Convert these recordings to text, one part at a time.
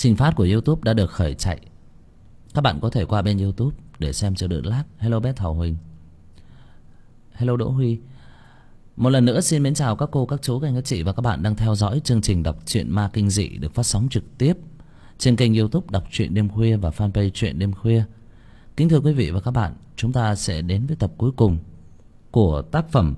Trình phát của YouTube đã được khởi chạy. Các bạn có thể qua bên YouTube để xem cho đỡ lag. Hello bé Thảo Huỳnh. Hello Đỗ Huy. Một lần nữa xin mến chào các cô, các chú, các anh, các chị và các bạn đang theo dõi chương trình đọc truyện ma kinh dị được phát sóng trực tiếp trên kênh YouTube Đọc truyện đêm khuya và fanpage Truyện đêm khuya. Kính thưa quý vị và các bạn, chúng ta sẽ đến với tập cuối cùng của tác phẩm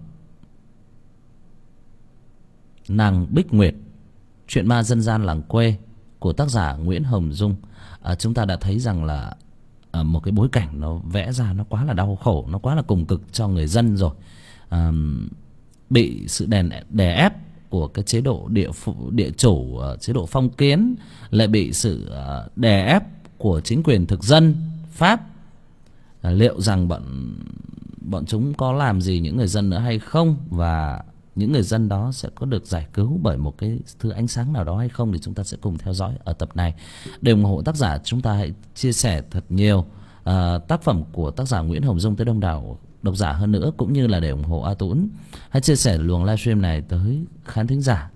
Nàng Bích Nguyệt, truyện ma dân gian làng quê của tác giả Nguyễn Hồng Dung. Chúng ta đã thấy rằng là một cái bối cảnh nó vẽ ra nó quá là đau khổ, nó quá là cùng cực cho người dân rồi. Bị sự đè ép của cái chế độ địa chủ, chế độ phong kiến, lại bị sự đè ép của chính quyền thực dân Pháp. Liệu rằng bọn chúng có làm gì những người dân nữa hay không, và những người dân đó sẽ có được giải cứu bởi một cái thứ ánh sáng nào đó hay không, thì chúng ta sẽ cùng theo dõi ở tập này. Để ủng hộ tác giả, chúng ta hãy chia sẻ thật nhiều tác phẩm của tác giả Nguyễn Hồng Dung tới đông đảo độc giả hơn nữa, cũng như là để ủng hộ A Tũng, hãy chia sẻ luồng livestream này tới khán thính giả.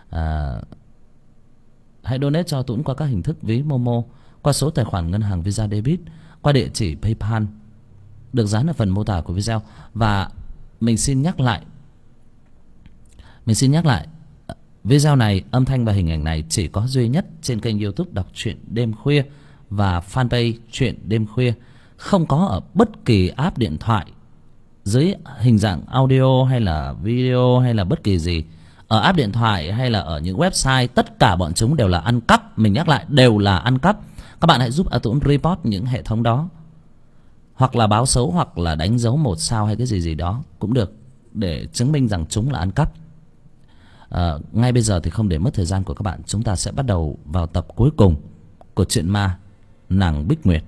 Hãy donate cho A Tũng qua các hình thức ví Momo, qua số tài khoản ngân hàng Visa Debit, qua địa chỉ PayPal được dán ở phần mô tả của video. Và mình xin nhắc lại, video này, âm thanh và hình ảnh này chỉ có duy nhất trên kênh YouTube Đọc truyện đêm khuya và fanpage Truyện đêm khuya, không có ở bất kỳ app điện thoại dưới hình dạng audio hay là video hay là bất kỳ gì. Ở app điện thoại hay là ở những website, tất cả bọn chúng đều là ăn cắp. Mình nhắc lại, đều là ăn cắp. Các bạn hãy giúp A Tũng report những hệ thống đó, hoặc là báo xấu, hoặc là đánh dấu 1 sao hay cái gì đó cũng được, để chứng minh rằng chúng là ăn cắp. Ngay bây giờ thì không để mất thời gian của các bạn, chúng ta sẽ bắt đầu vào tập cuối cùng của truyện ma Nàng Bích Nguyệt.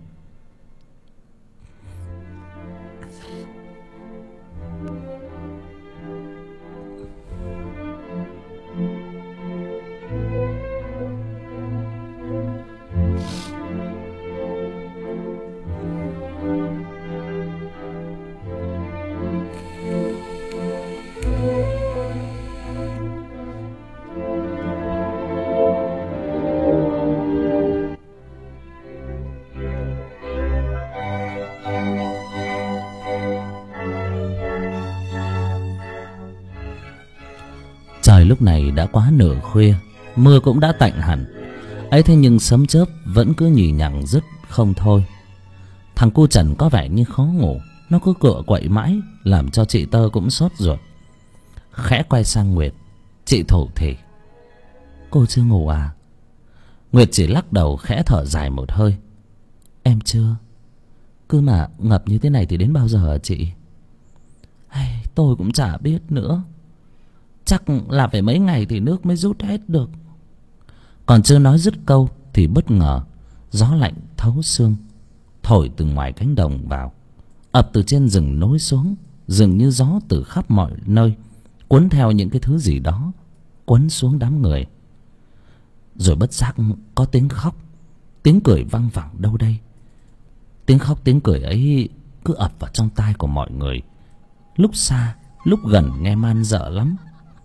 Trời lúc này đã quá nửa khuya, mưa cũng đã tạnh hẳn. Ấy thế nhưng sấm chớp vẫn cứ nhì nhằng dứt không thôi. Thằng cu Trần có vẻ như khó ngủ, nó cứ cựa quậy mãi, làm cho chị Tơ cũng sốt ruột. Khẽ quay sang Nguyệt, chị thủ thỉ: "Cô chưa ngủ à?" Nguyệt chỉ lắc đầu khẽ thở dài một hơi: "Em chưa. Cứ mà ngập như thế này thì đến bao giờ hả chị?" "Tôi cũng chả biết nữa. Chắc là phải mấy ngày thì nước mới rút hết được." Còn chưa nói dứt câu thì bất ngờ gió lạnh thấu xương thổi từ ngoài cánh đồng vào, ập từ trên rừng nối xuống, dường như gió từ khắp mọi nơi, cuốn theo những cái thứ gì đó, cuốn xuống đám người. Rồi bất giác có tiếng khóc, tiếng cười văng vẳng đâu đây. Tiếng khóc tiếng cười ấy cứ ập vào trong tai của mọi người, lúc xa lúc gần nghe man dợ lắm.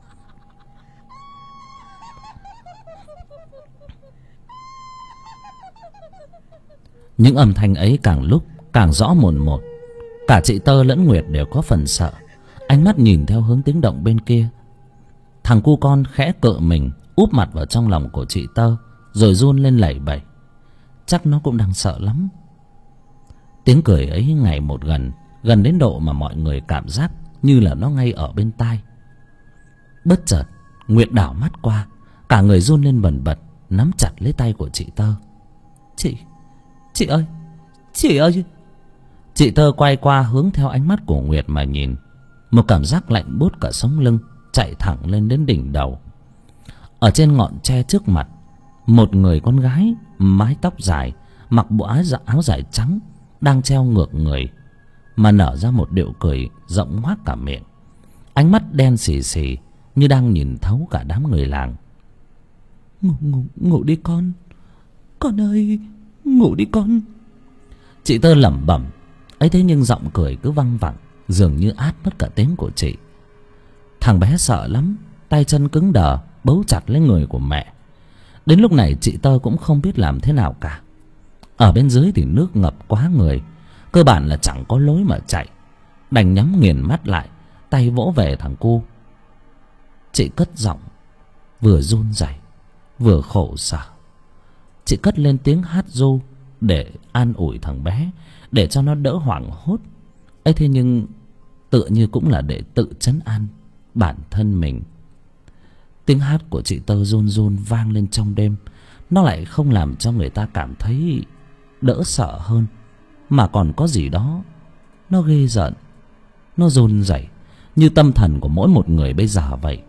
Những âm thanh ấy càng lúc càng rõ mồn một. Cả chị Tơ lẫn Nguyệt đều có phần sợ, ánh mắt nhìn theo hướng tiếng động bên kia. Thằng cu con khẽ cựa mình, úp mặt vào trong lòng của chị Tơ, rồi run lên lẩy bẩy. Chắc nó cũng đang sợ lắm. Tiếng cười ấy ngày một gần, gần đến độ mà mọi người cảm giác như là nó ngay ở bên tai. Bất chợt Nguyệt đảo mắt qua, cả người run lên bần bật, nắm chặt lấy tay của chị Tơ. Chị ơi, chị ơi." Chị Tơ quay qua hướng theo ánh mắt của Nguyệt mà nhìn. Một cảm giác lạnh buốt cả sống lưng chạy thẳng lên đến đỉnh đầu. Ở trên ngọn tre trước mặt, một người con gái mái tóc dài, mặc bộ áo dài trắng, đang treo ngược người mà nở ra một điệu cười rộng hoác cả miệng. Ánh mắt đen xì xì như đang nhìn thấu cả đám người làng. Ngủ đi con ơi, ngủ đi con." Chị Tơ lẩm bẩm. Ấy thế nhưng giọng cười cứ văng vẳng, dường như át mất cả tiếng của chị. Thằng bé sợ lắm, tay chân cứng đờ bấu chặt lấy người của mẹ. Đến lúc này chị Tơ cũng không biết làm thế nào cả. Ở bên dưới thì nước ngập quá người, cơ bản là chẳng có lối mà chạy. Đành nhắm nghiền mắt lại, tay vỗ về thằng cu. Chị cất giọng vừa run rẩy vừa khổ sở. Chị cất lên tiếng hát ru để an ủi thằng bé, để cho nó đỡ hoảng hốt. ấy thế nhưng tựa như cũng là để tự trấn an bản thân mình. Tiếng hát của chị Tơ run run vang lên trong đêm. Nó lại không làm cho người ta cảm thấy đỡ sợ hơn, mà còn có gì đó nó ghê rợn. Nó run rẩy như tâm thần của mỗi một người bây giờ vậy.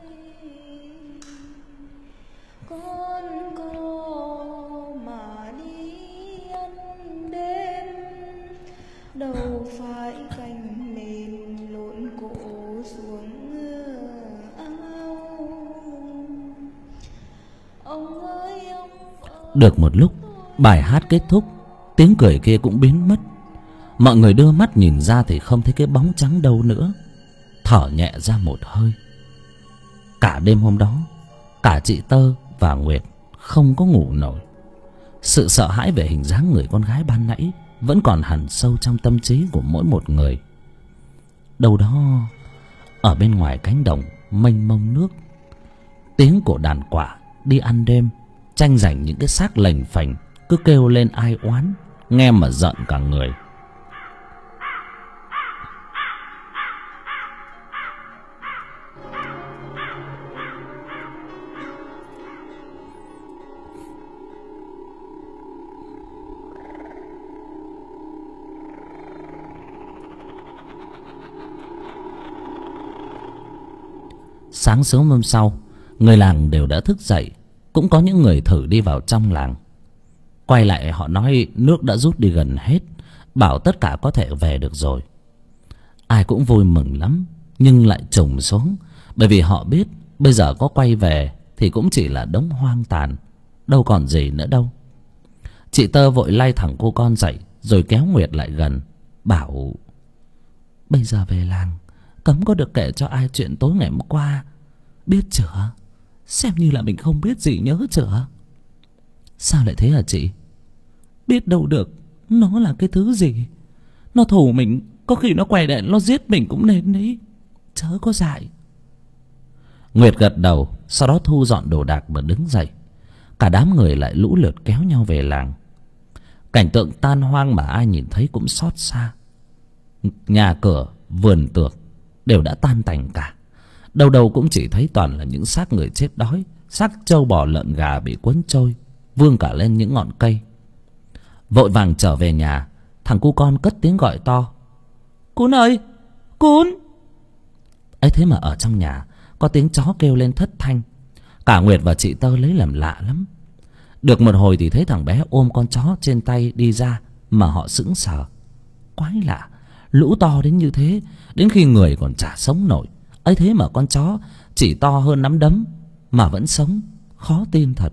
Đâu phải cành mềm lộn cổ xuống ao. Ông ơi ông. Được một lúc, bài hát kết thúc, tiếng cười kia cũng biến mất. Mọi người đưa mắt nhìn ra thì không thấy cái bóng trắng đâu nữa. Thở nhẹ ra một hơi. Cả đêm hôm đó, cả chị Tơ và Nguyệt không có ngủ nổi. Sự sợ hãi về hình dáng người con gái ban nãy vẫn còn hằn sâu trong tâm trí của mỗi một người. Đâu đó ở bên ngoài cánh đồng mênh mông nước, tiếng của đàn quạ đi ăn đêm tranh giành những cái xác lềnh phềnh cứ kêu lên ai oán, nghe mà giận cả người. Sáng sớm hôm sau, người làng đều đã thức dậy. Cũng có những người thử đi vào trong làng. Quay lại họ nói nước đã rút đi gần hết, bảo tất cả có thể về được rồi. Ai cũng vui mừng lắm, nhưng lại trùng xuống. Bởi vì họ biết bây giờ có quay về thì cũng chỉ là đống hoang tàn, đâu còn gì nữa đâu. Chị Tơ vội lay thằng cô con dậy, rồi kéo Nguyệt lại gần, bảo: bây giờ về làng cấm có được kể cho ai chuyện tối ngày hôm qua, biết chưa? Xem như là mình không biết gì, nhớ chưa? Sao lại thế hả chị? Biết đâu được, nó là cái thứ gì. Nó thù mình, có khi nó quay lại nó giết mình cũng nên đấy, chớ có dại. Nguyệt gật đầu, sau đó thu dọn đồ đạc và đứng dậy. Cả đám người lại lũ lượt kéo nhau về làng. Cảnh tượng tan hoang mà ai nhìn thấy cũng xót xa. Nhà cửa, vườn tược đều đã tan tành cả. Đâu đâu cũng chỉ thấy toàn là những xác người chết đói, xác trâu bò lợn gà bị cuốn trôi, vương cả lên những ngọn cây. Vội vàng trở về nhà, thằng cu con cất tiếng gọi to: Cún ơi, Cún! Ấy thế mà ở trong nhà có tiếng chó kêu lên thất thanh. Cả Nguyệt và chị Tơ lấy làm lạ lắm. Được một hồi thì thấy thằng bé ôm con chó trên tay đi ra, mà họ sững sờ. Quái lạ, lũ to đến như thế, đến khi người còn chả sống nổi, ấy thế mà con chó chỉ to hơn nắm đấm mà vẫn sống, khó tin thật.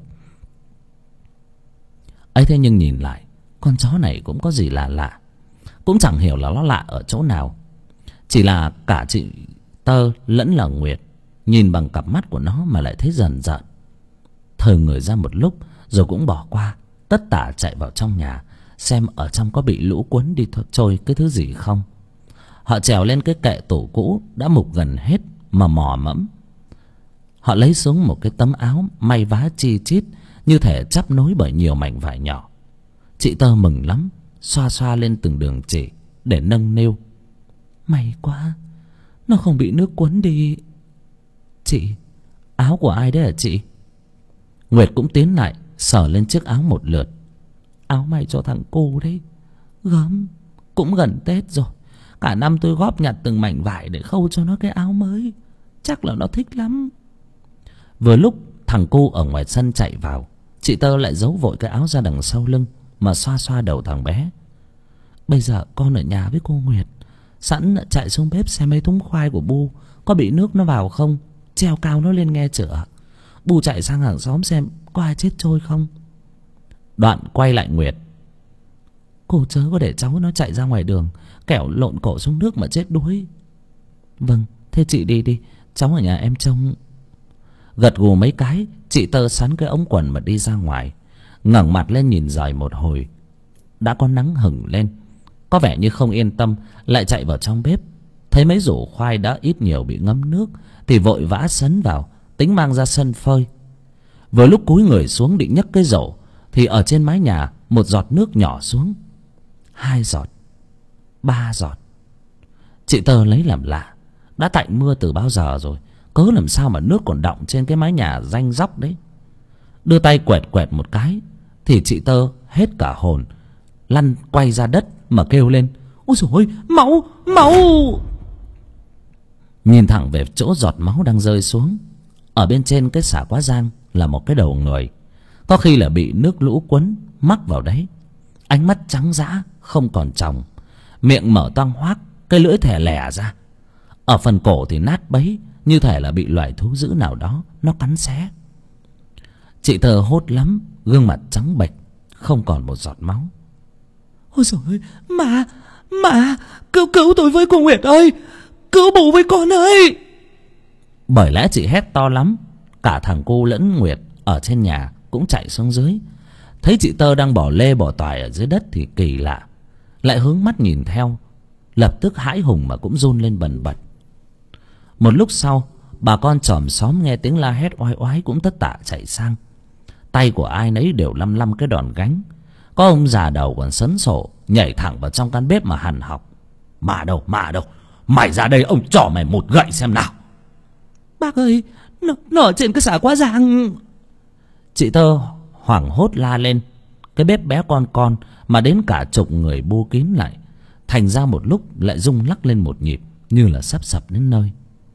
Ấy thế nhưng nhìn lại, con chó này cũng có gì lạ lạ. Cũng chẳng hiểu là nó lạ ở chỗ nào. Chỉ là cả chị Tơ lẫn là Nguyệt nhìn bằng cặp mắt của nó mà lại thấy rần rợn. Thờ người ra một lúc rồi cũng bỏ qua, tất tả chạy vào trong nhà xem ở trong có bị lũ cuốn đi trôi cái thứ gì không. Họ trèo lên cái kệ tủ cũ đã mục gần hết mà mò mẫm. Họ lấy xuống một cái tấm áo may vá chi chít, như thể chắp nối bởi nhiều mảnh vải nhỏ. Chị Tơ mừng lắm, xoa xoa lên từng đường chỉ để nâng niu. May quá, nó không bị nước cuốn đi. Chị, áo của ai đấy hả chị? Nguyệt cũng tiến lại sờ lên chiếc áo một lượt. Áo may cho thằng cô đấy. Gớm, cũng gần Tết rồi, cả năm tôi góp nhặt từng mảnh vải để khâu cho nó cái áo mới. Chắc là nó thích lắm. Vừa lúc thằng cu ở ngoài sân chạy vào, chị Tơ lại giấu vội cái áo ra đằng sau lưng mà xoa xoa đầu thằng bé. Bây giờ con ở nhà với cô Nguyệt, sẵn chạy xuống bếp xem mấy thúng khoai của Bu có bị nước nó vào không, treo cao nó lên nghe chửa. Bu chạy sang hàng xóm xem có ai chết trôi không. Đoạn quay lại Nguyệt: Cô chớ có để cháu nó chạy ra ngoài đường, kẻo lộn cổ xuống nước mà chết đuối. Vâng, thế chị đi đi, cháu ở nhà em trông. Gật gù mấy cái, Chị Tơ sắn cái ống quần mà đi ra ngoài, ngẩng mặt lên nhìn rời một hồi. Đã có nắng hửng lên, có vẻ như không yên tâm, lại chạy vào trong bếp. Thấy mấy rổ khoai đã ít nhiều bị ngấm nước thì vội vã sấn vào, tính mang ra sân phơi. Vừa lúc cúi người xuống định nhấc cái rổ thì ở trên mái nhà một giọt nước nhỏ xuống, 2 giọt, 3 giọt. Chị Tơ lấy làm lạ, đã tạnh mưa từ bao giờ rồi, cớ làm sao mà nước còn đọng trên cái mái nhà ranh róc đấy. Đưa tay quẹt quẹt một cái thì chị Tơ hết cả hồn, lăn quay ra đất mà kêu lên: ôi dồi ôi, máu, máu! Nhìn thẳng về chỗ giọt máu đang rơi xuống, ở bên trên cái xả quá giang là một cái đầu người, có khi là bị nước lũ cuốn mắc vào đấy. Ánh mắt trắng dã không còn tròng, miệng mở toang hoác, cái lưỡi thè lè ra. Ở phần cổ thì nát bấy, như thể là bị loài thú dữ nào đó nó cắn xé. Chị Tơ hốt lắm, gương mặt trắng bệch, không còn một giọt máu. Ôi giời ơi, mà cứu tôi với, cô Nguyệt ơi, cứu bố với con ơi. Bởi lẽ chị hét to lắm, cả thằng cô lẫn Nguyệt ở trên nhà cũng chạy xuống dưới. Thấy chị Tơ đang bỏ lê bỏ toài ở dưới đất thì kỳ lạ, lại hướng mắt nhìn theo, lập tức hãi hùng mà cũng run lên bần bật. Một lúc sau, bà con chòm xóm nghe tiếng la hét oai oái cũng tất tả chạy sang. Tay của ai nấy đều lăm lăm cái đòn gánh. Có ông già đầu còn sấn sổ nhảy thẳng vào trong căn bếp mà hằn học: mà đâu, mày ra đây, ông trỏ mày một gậy xem nào. Bác ơi, nó ở trên cái xả quá giang. Chị Tơ hoảng hốt la lên. Cái bếp bé con mà đến cả chục người bu kín lại, thành ra một lúc lại rung lắc lên một nhịp, như là sắp sập đến nơi.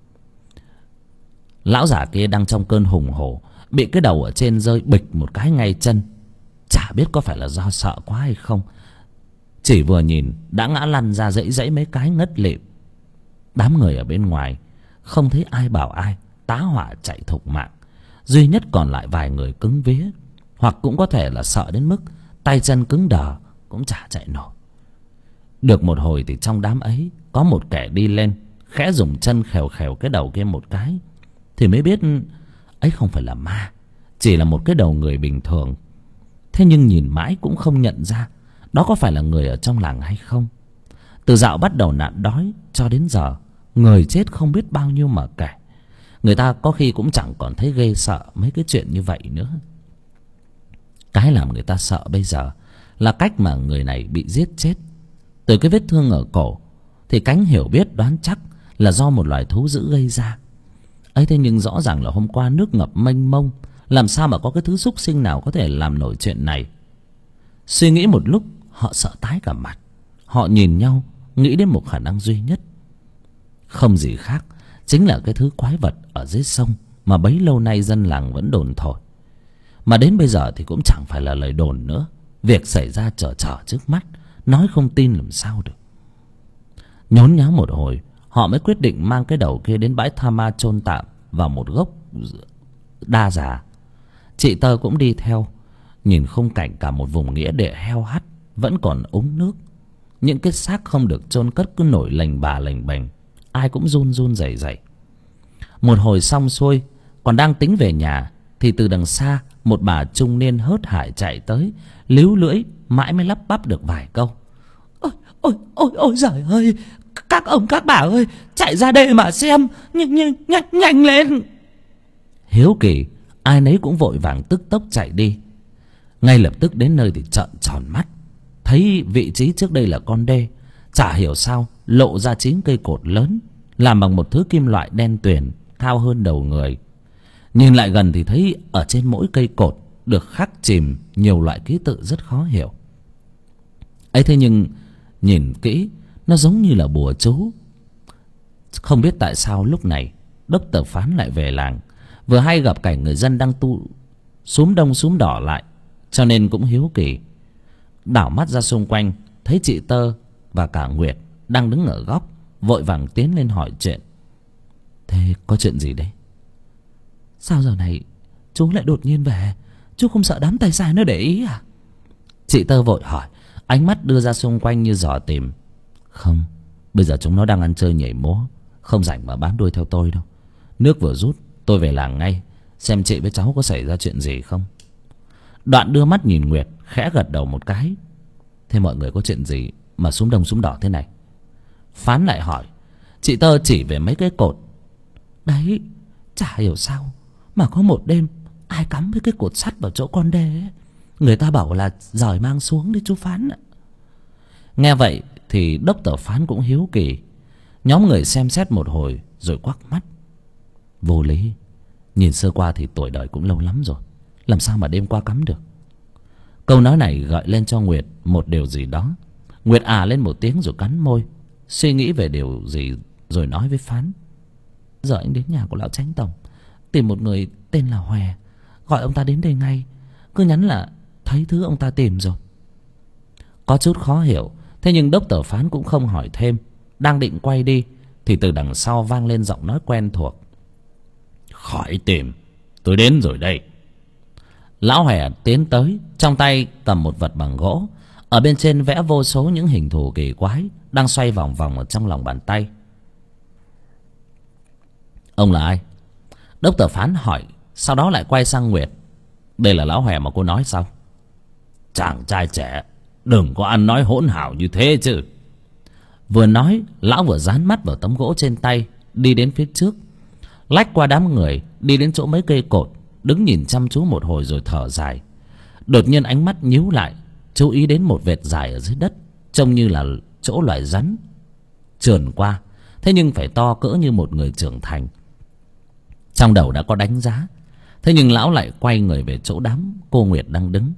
Lão già kia đang trong cơn hùng hổ, bị cái đầu ở trên rơi bịch một cái ngay chân. Chả biết có phải là do sợ quá hay không, chỉ vừa nhìn đã ngã lăn ra dãy dãy mấy cái ngất lịm. Đám người ở bên ngoài không thấy ai bảo ai, tá hỏa chạy thục mạng. Duy nhất còn lại vài người cứng vía, hoặc cũng có thể là sợ đến mức tay chân cứng đờ cũng chả chạy nổi. Được một hồi thì trong đám ấy có một kẻ đi lên, khẽ dùng chân khèo khèo cái đầu kia một cái, thì mới biết ấy không phải là ma, chỉ là một cái đầu người bình thường. Thế nhưng nhìn mãi cũng không nhận ra đó có phải là người ở trong làng hay không. Từ dạo bắt đầu nạn đói cho đến giờ, người chết không biết bao nhiêu mà kể. Người ta có khi cũng chẳng còn thấy ghê sợ mấy cái chuyện như vậy nữa. Cái làm người ta sợ bây giờ là cách mà người này bị giết chết. Từ cái vết thương ở cổ thì Cánh hiểu biết đoán chắc là do một loài thú dữ gây ra. Ấy thế nhưng rõ ràng là hôm qua nước ngập mênh mông, làm sao mà có cái thứ súc sinh nào có thể làm nổi chuyện này. Suy nghĩ một lúc, họ sợ tái cả mặt. Họ nhìn nhau, nghĩ đến một khả năng duy nhất, không gì khác, chính là cái thứ quái vật ở dưới sông mà bấy lâu nay dân làng vẫn đồn thổi. Mà đến bây giờ thì cũng chẳng phải là lời đồn nữa, việc xảy ra trở trước mắt, nói không tin làm sao được. Nhốn nháo một hồi, họ mới quyết định mang cái đầu kia đến bãi tha ma chôn tạm vào một gốc đa già. Chị Tơ cũng đi theo. Nhìn khung cảnh cả một vùng nghĩa địa heo hắt, vẫn còn úng nước. Những cái xác không được chôn cất cứ nổi lềnh bà lềnh bềnh, ai cũng run run rẩy rẩy. Một hồi xong xuôi, còn đang tính về nhà thì từ đằng xa một bà trung niên hớt hải chạy tới, líu lưỡi mãi mới lắp bắp được vài câu. Ôi giời ơi, các ông các bà ơi, chạy ra đây mà xem, nhanh lên. Hiếu kỳ, ai nấy cũng vội vàng tức tốc chạy đi. Ngay lập tức đến nơi thì trợn tròn mắt, thấy vị trí trước đây là con đê, chả hiểu sao lộ ra 9 cây cột lớn, làm bằng một thứ kim loại đen tuyền, cao hơn đầu người. Nhìn lại gần thì thấy ở trên mỗi cây cột được khắc chìm nhiều loại ký tự rất khó hiểu. ấy thế nhưng nhìn kỹ, nó giống như là bùa chú. Không biết tại sao lúc này Đốc Tờ Phán lại về làng, vừa hay gặp cảnh người dân đang tụ xúm đông xúm đỏ lại, cho nên cũng hiếu kỳ. Đảo mắt ra xung quanh, thấy chị Tơ và cả Nguyệt đang đứng ở góc, vội vàng tiến lên hỏi chuyện. Thế có chuyện gì đấy? Sao giờ này chú lại đột nhiên về? Chú không sợ đám tay sai nó để ý à? Chị Tơ vội hỏi, ánh mắt đưa ra xung quanh như dò tìm. Không, bây giờ chúng nó đang ăn chơi nhảy múa, không rảnh mà bám đuôi theo tôi đâu. Nước vừa rút, tôi về làng ngay, xem chị với cháu có xảy ra chuyện gì không. Đoạn đưa mắt nhìn Nguyệt, khẽ gật đầu một cái. Thế mọi người có chuyện gì mà súm đông súm đỏ thế này? Phán lại hỏi. Chị Tơ chỉ về mấy cái cột. Đấy, chả hiểu sao mà có một đêm ai cắm với cái cột sắt vào chỗ con đê ấy. Người ta bảo là giỏi mang xuống đấy chú Phán ạ. Nghe vậy thì đốc tờ Phán cũng hiếu kỳ. Nhóm người xem xét một hồi rồi quắc mắt. Vô lý, nhìn sơ qua thì tuổi đời cũng lâu lắm rồi, làm sao mà đêm qua cắm được. Câu nói này gợi lên cho Nguyệt một điều gì đó. Nguyệt lên một tiếng rồi cắn môi, suy nghĩ về điều gì rồi nói với Phán. Giờ anh đến nhà của lão Chánh Tổng, tìm một người tên là Hòe, gọi ông ta đến đây ngay. Cứ nhắn là thấy thứ ông ta tìm rồi. Có chút khó hiểu, thế nhưng đốc tờ Phán cũng không hỏi thêm. Đang định quay đi thì từ đằng sau vang lên giọng nói quen thuộc. Khỏi tìm, tôi đến rồi đây. Lão Hòe tiến tới, trong tay cầm một vật bằng gỗ. Ở bên trên vẽ vô số những hình thù kỳ quái đang xoay vòng vòng ở trong lòng bàn tay. Ông là ai? Đốc tờ Phán hỏi, sau đó lại quay sang Nguyệt. Đây là lão Hòe mà cô nói sao? Chàng trai trẻ, đừng có ăn nói hỗn hào như thế chứ. Vừa nói, lão vừa dán mắt vào tấm gỗ trên tay, đi đến phía trước, lách qua đám người, đi đến chỗ mấy cây cột, đứng nhìn chăm chú một hồi rồi thở dài. Đột nhiên ánh mắt nhíu lại, chú ý đến một vệt dài ở dưới đất, trông như là chỗ loài rắn trườn qua, thế nhưng phải to cỡ như một người trưởng thành. Trong đầu đã có đánh giá, thế nhưng lão lại quay người về chỗ đám cô Nguyệt đang đứng.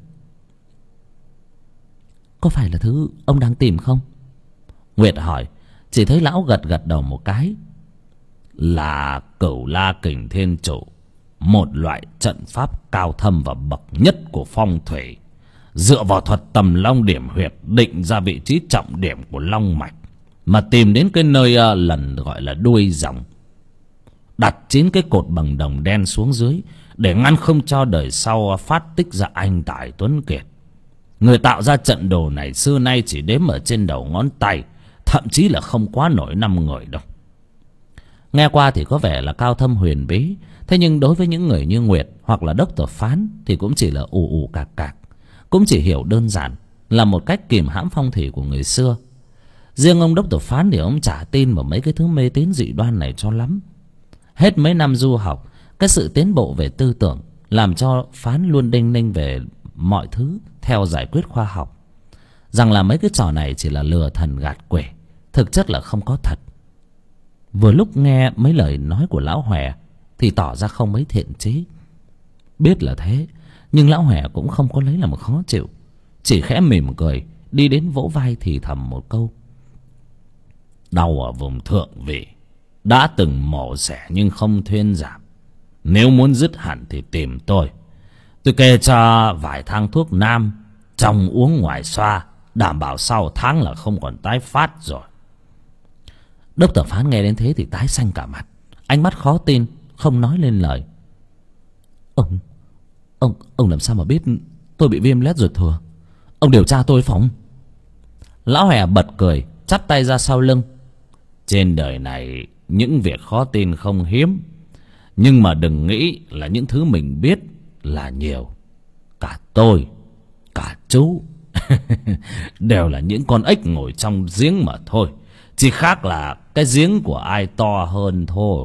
Có phải là thứ ông đang tìm không? Nguyệt hỏi. Chỉ thấy lão gật gật đầu một cái. Là Cửu La Kình Thiên Chủ, một loại trận pháp cao thâm và bậc nhất của phong thủy, dựa vào thuật tầm long điểm huyệt định ra vị trí trọng điểm của long mạch, mà tìm đến cái nơi lần gọi là đuôi dòng, đặt 9 cái cột bằng đồng đen xuống dưới để ngăn không cho đời sau phát tích ra anh tài tuấn kiệt. Người tạo ra trận đồ này xưa nay chỉ đếm ở trên đầu ngón tay, thậm chí là không quá nổi 5 người đâu. Nghe qua thì có vẻ là cao thâm huyền bí, thế nhưng đối với những người như Nguyệt hoặc là đốc tờ Phán thì cũng chỉ là ù ù cạc cạc, cũng chỉ hiểu đơn giản là một cách kìm hãm phong thủy của người xưa. Riêng ông đốc tờ Phán thì ông chả tin vào mấy cái thứ mê tín dị đoan này cho lắm. Hết mấy năm du học, cái sự tiến bộ về tư tưởng làm cho Phán luôn đinh ninh về mọi thứ theo giải quyết khoa học, rằng là mấy cái trò này chỉ là lừa thần gạt quỷ, thực chất là không có thật. Vừa lúc nghe mấy lời nói của lão Hòe thì tỏ ra không mấy thiện chí. Biết là thế, nhưng lão Hòe cũng không có lấy làm khó chịu, chỉ khẽ mỉm cười, đi đến vỗ vai thì thầm một câu. Đau ở vùng thượng vị, đã từng mổ xẻ nhưng không thuyên giảm. Nếu muốn dứt hẳn thì tìm tôi kê cho vài thang thuốc nam, trong uống ngoài xoa, đảm bảo sau tháng là không còn tái phát rồi. Đốc tờ Phán nghe đến thế thì tái xanh cả mặt, ánh mắt khó tin, không nói lên lời. Ông làm sao mà biết tôi bị viêm loét ruột thừa? Ông điều tra tôi phỏng. Lão Hòe bật cười, chắp tay ra sau lưng. Trên đời này những việc khó tin không hiếm, nhưng mà đừng nghĩ là những thứ mình biết là nhiều. Cả tôi, cả chú đều là những con ếch ngồi trong giếng mà thôi, chỉ khác là cái giếng của ai to hơn thôi.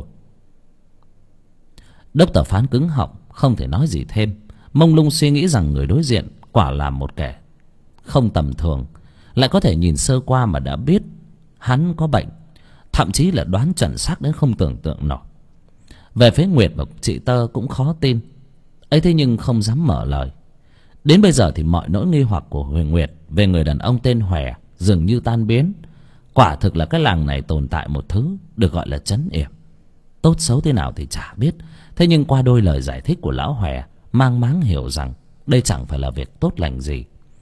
Đốc tờ Phán cứng họng, không thể nói gì thêm, mông lung suy nghĩ rằng người đối diện quả là một kẻ không tầm thường, lại có thể nhìn sơ qua mà đã biết hắn có bệnh, thậm chí là đoán chuẩn xác đến không tưởng tượng nổi. Về phía Nguyệt và chị Tơ cũng khó tin ấy, thế nhưng không dám mở lời. Đến bây giờ thì mọi nỗi nghi hoặc của Huyền Nguyệt về người đàn ông tên Hòe dường như tan biến. Quả thực là cái làng này tồn tại một thứ được gọi là trấn yểm. Tốt xấu thế nào thì chả biết, thế nhưng qua đôi lời giải thích của lão Hòe, mang máng hiểu rằng đây chẳng phải là việc tốt lành gì.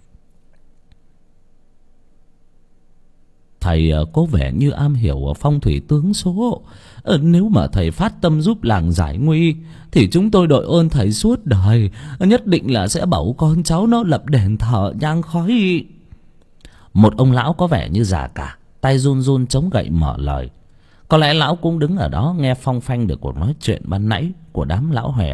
Thầy có vẻ như am hiểu ở phong thủy tướng số. Nếu mà thầy phát tâm giúp làng giải nguy thì chúng tôi đội ơn thầy suốt đời, nhất định là sẽ bảo con cháu nó lập đền thờ nhang khói. Một ông lão có vẻ như già cả, tay run run chống gậy mở lời. Có lẽ lão cũng đứng ở đó nghe phong phanh được cuộc nói chuyện ban nãy của đám lão Hòe.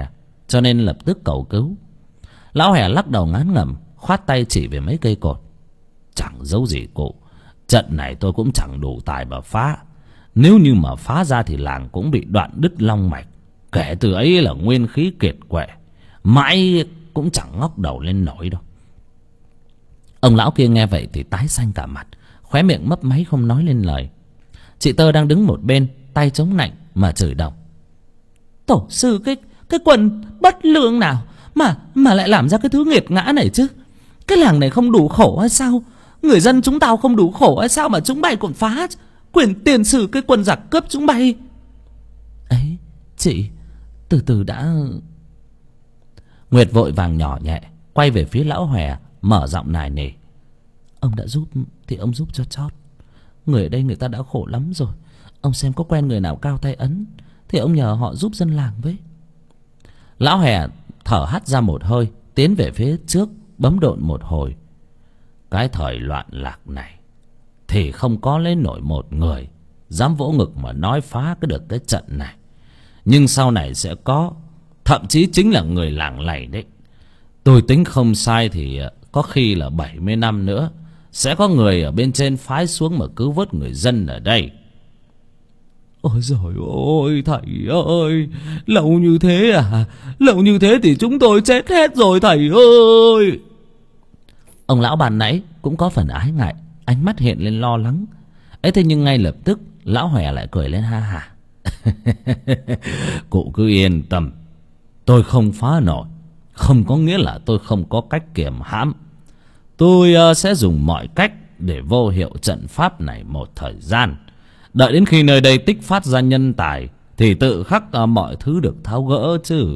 cho nên lập tức cầu cứu. Lão Hòe lắc đầu ngán ngẩm, khoát tay chỉ về mấy cây cột. Chẳng giấu gì cụ, trận này tôi cũng chẳng đủ tài mà phá. Nếu như mà phá ra thì làng cũng bị đoạn đứt long mạch. Kể từ ấy là nguyên khí kiệt quệ, mãi cũng chẳng ngóc đầu lên nổi đâu. Ông lão kia nghe vậy thì tái xanh cả mặt, khóe miệng mấp máy không nói lên lời. Chị Tơ đang đứng một bên, tay chống nạnh mà chửi đồng. Tổ sư cái quần bất lương nào mà lại làm ra cái thứ nghiệt ngã này chứ. Cái làng này không đủ khổ hay sao? Người dân chúng tao không đủ khổ hay sao mà chúng bay còn phá quyền tiền sử cái quân giặc cướp chúng bay? Ấy, chị, từ từ đã. Nguyệt vội vàng nhỏ nhẹ quay về phía lão Hòe, mở giọng nài nỉ. Ông đã giúp thì ông giúp cho chót. Người ở đây người ta đã khổ lắm rồi. Ông xem có quen người nào cao tay ấn thì ông nhờ họ giúp dân làng với. Lão Hòe thở hắt ra một hơi, tiến về phía trước, bấm độn một hồi. Cái thời loạn lạc này thì không có lấy nổi một người dám vỗ ngực mà nói phá cái trận này. Nhưng sau này sẽ có, thậm chí chính là người làng này đấy. Tôi tính không sai thì có khi là 70 năm nữa sẽ có người ở bên trên phái xuống mà cứu vớt người dân ở đây. Ôi giời ơi thầy ơi, lâu như thế à? Lâu như thế thì chúng tôi chết hết rồi thầy ơi. Ông lão ban nãy cũng có phần ái ngại, ánh mắt hiện lên lo lắng. Ấy thế nhưng ngay lập tức lão Hòe lại cười lên ha hả. Cụ cứ yên tâm, tôi không phá nổi không có nghĩa là tôi không có cách kiềm hãm. Tôi sẽ dùng mọi cách để vô hiệu trận pháp này một thời gian. Đợi đến khi nơi đây tích phát ra nhân tài thì tự khắc mọi thứ được tháo gỡ chứ.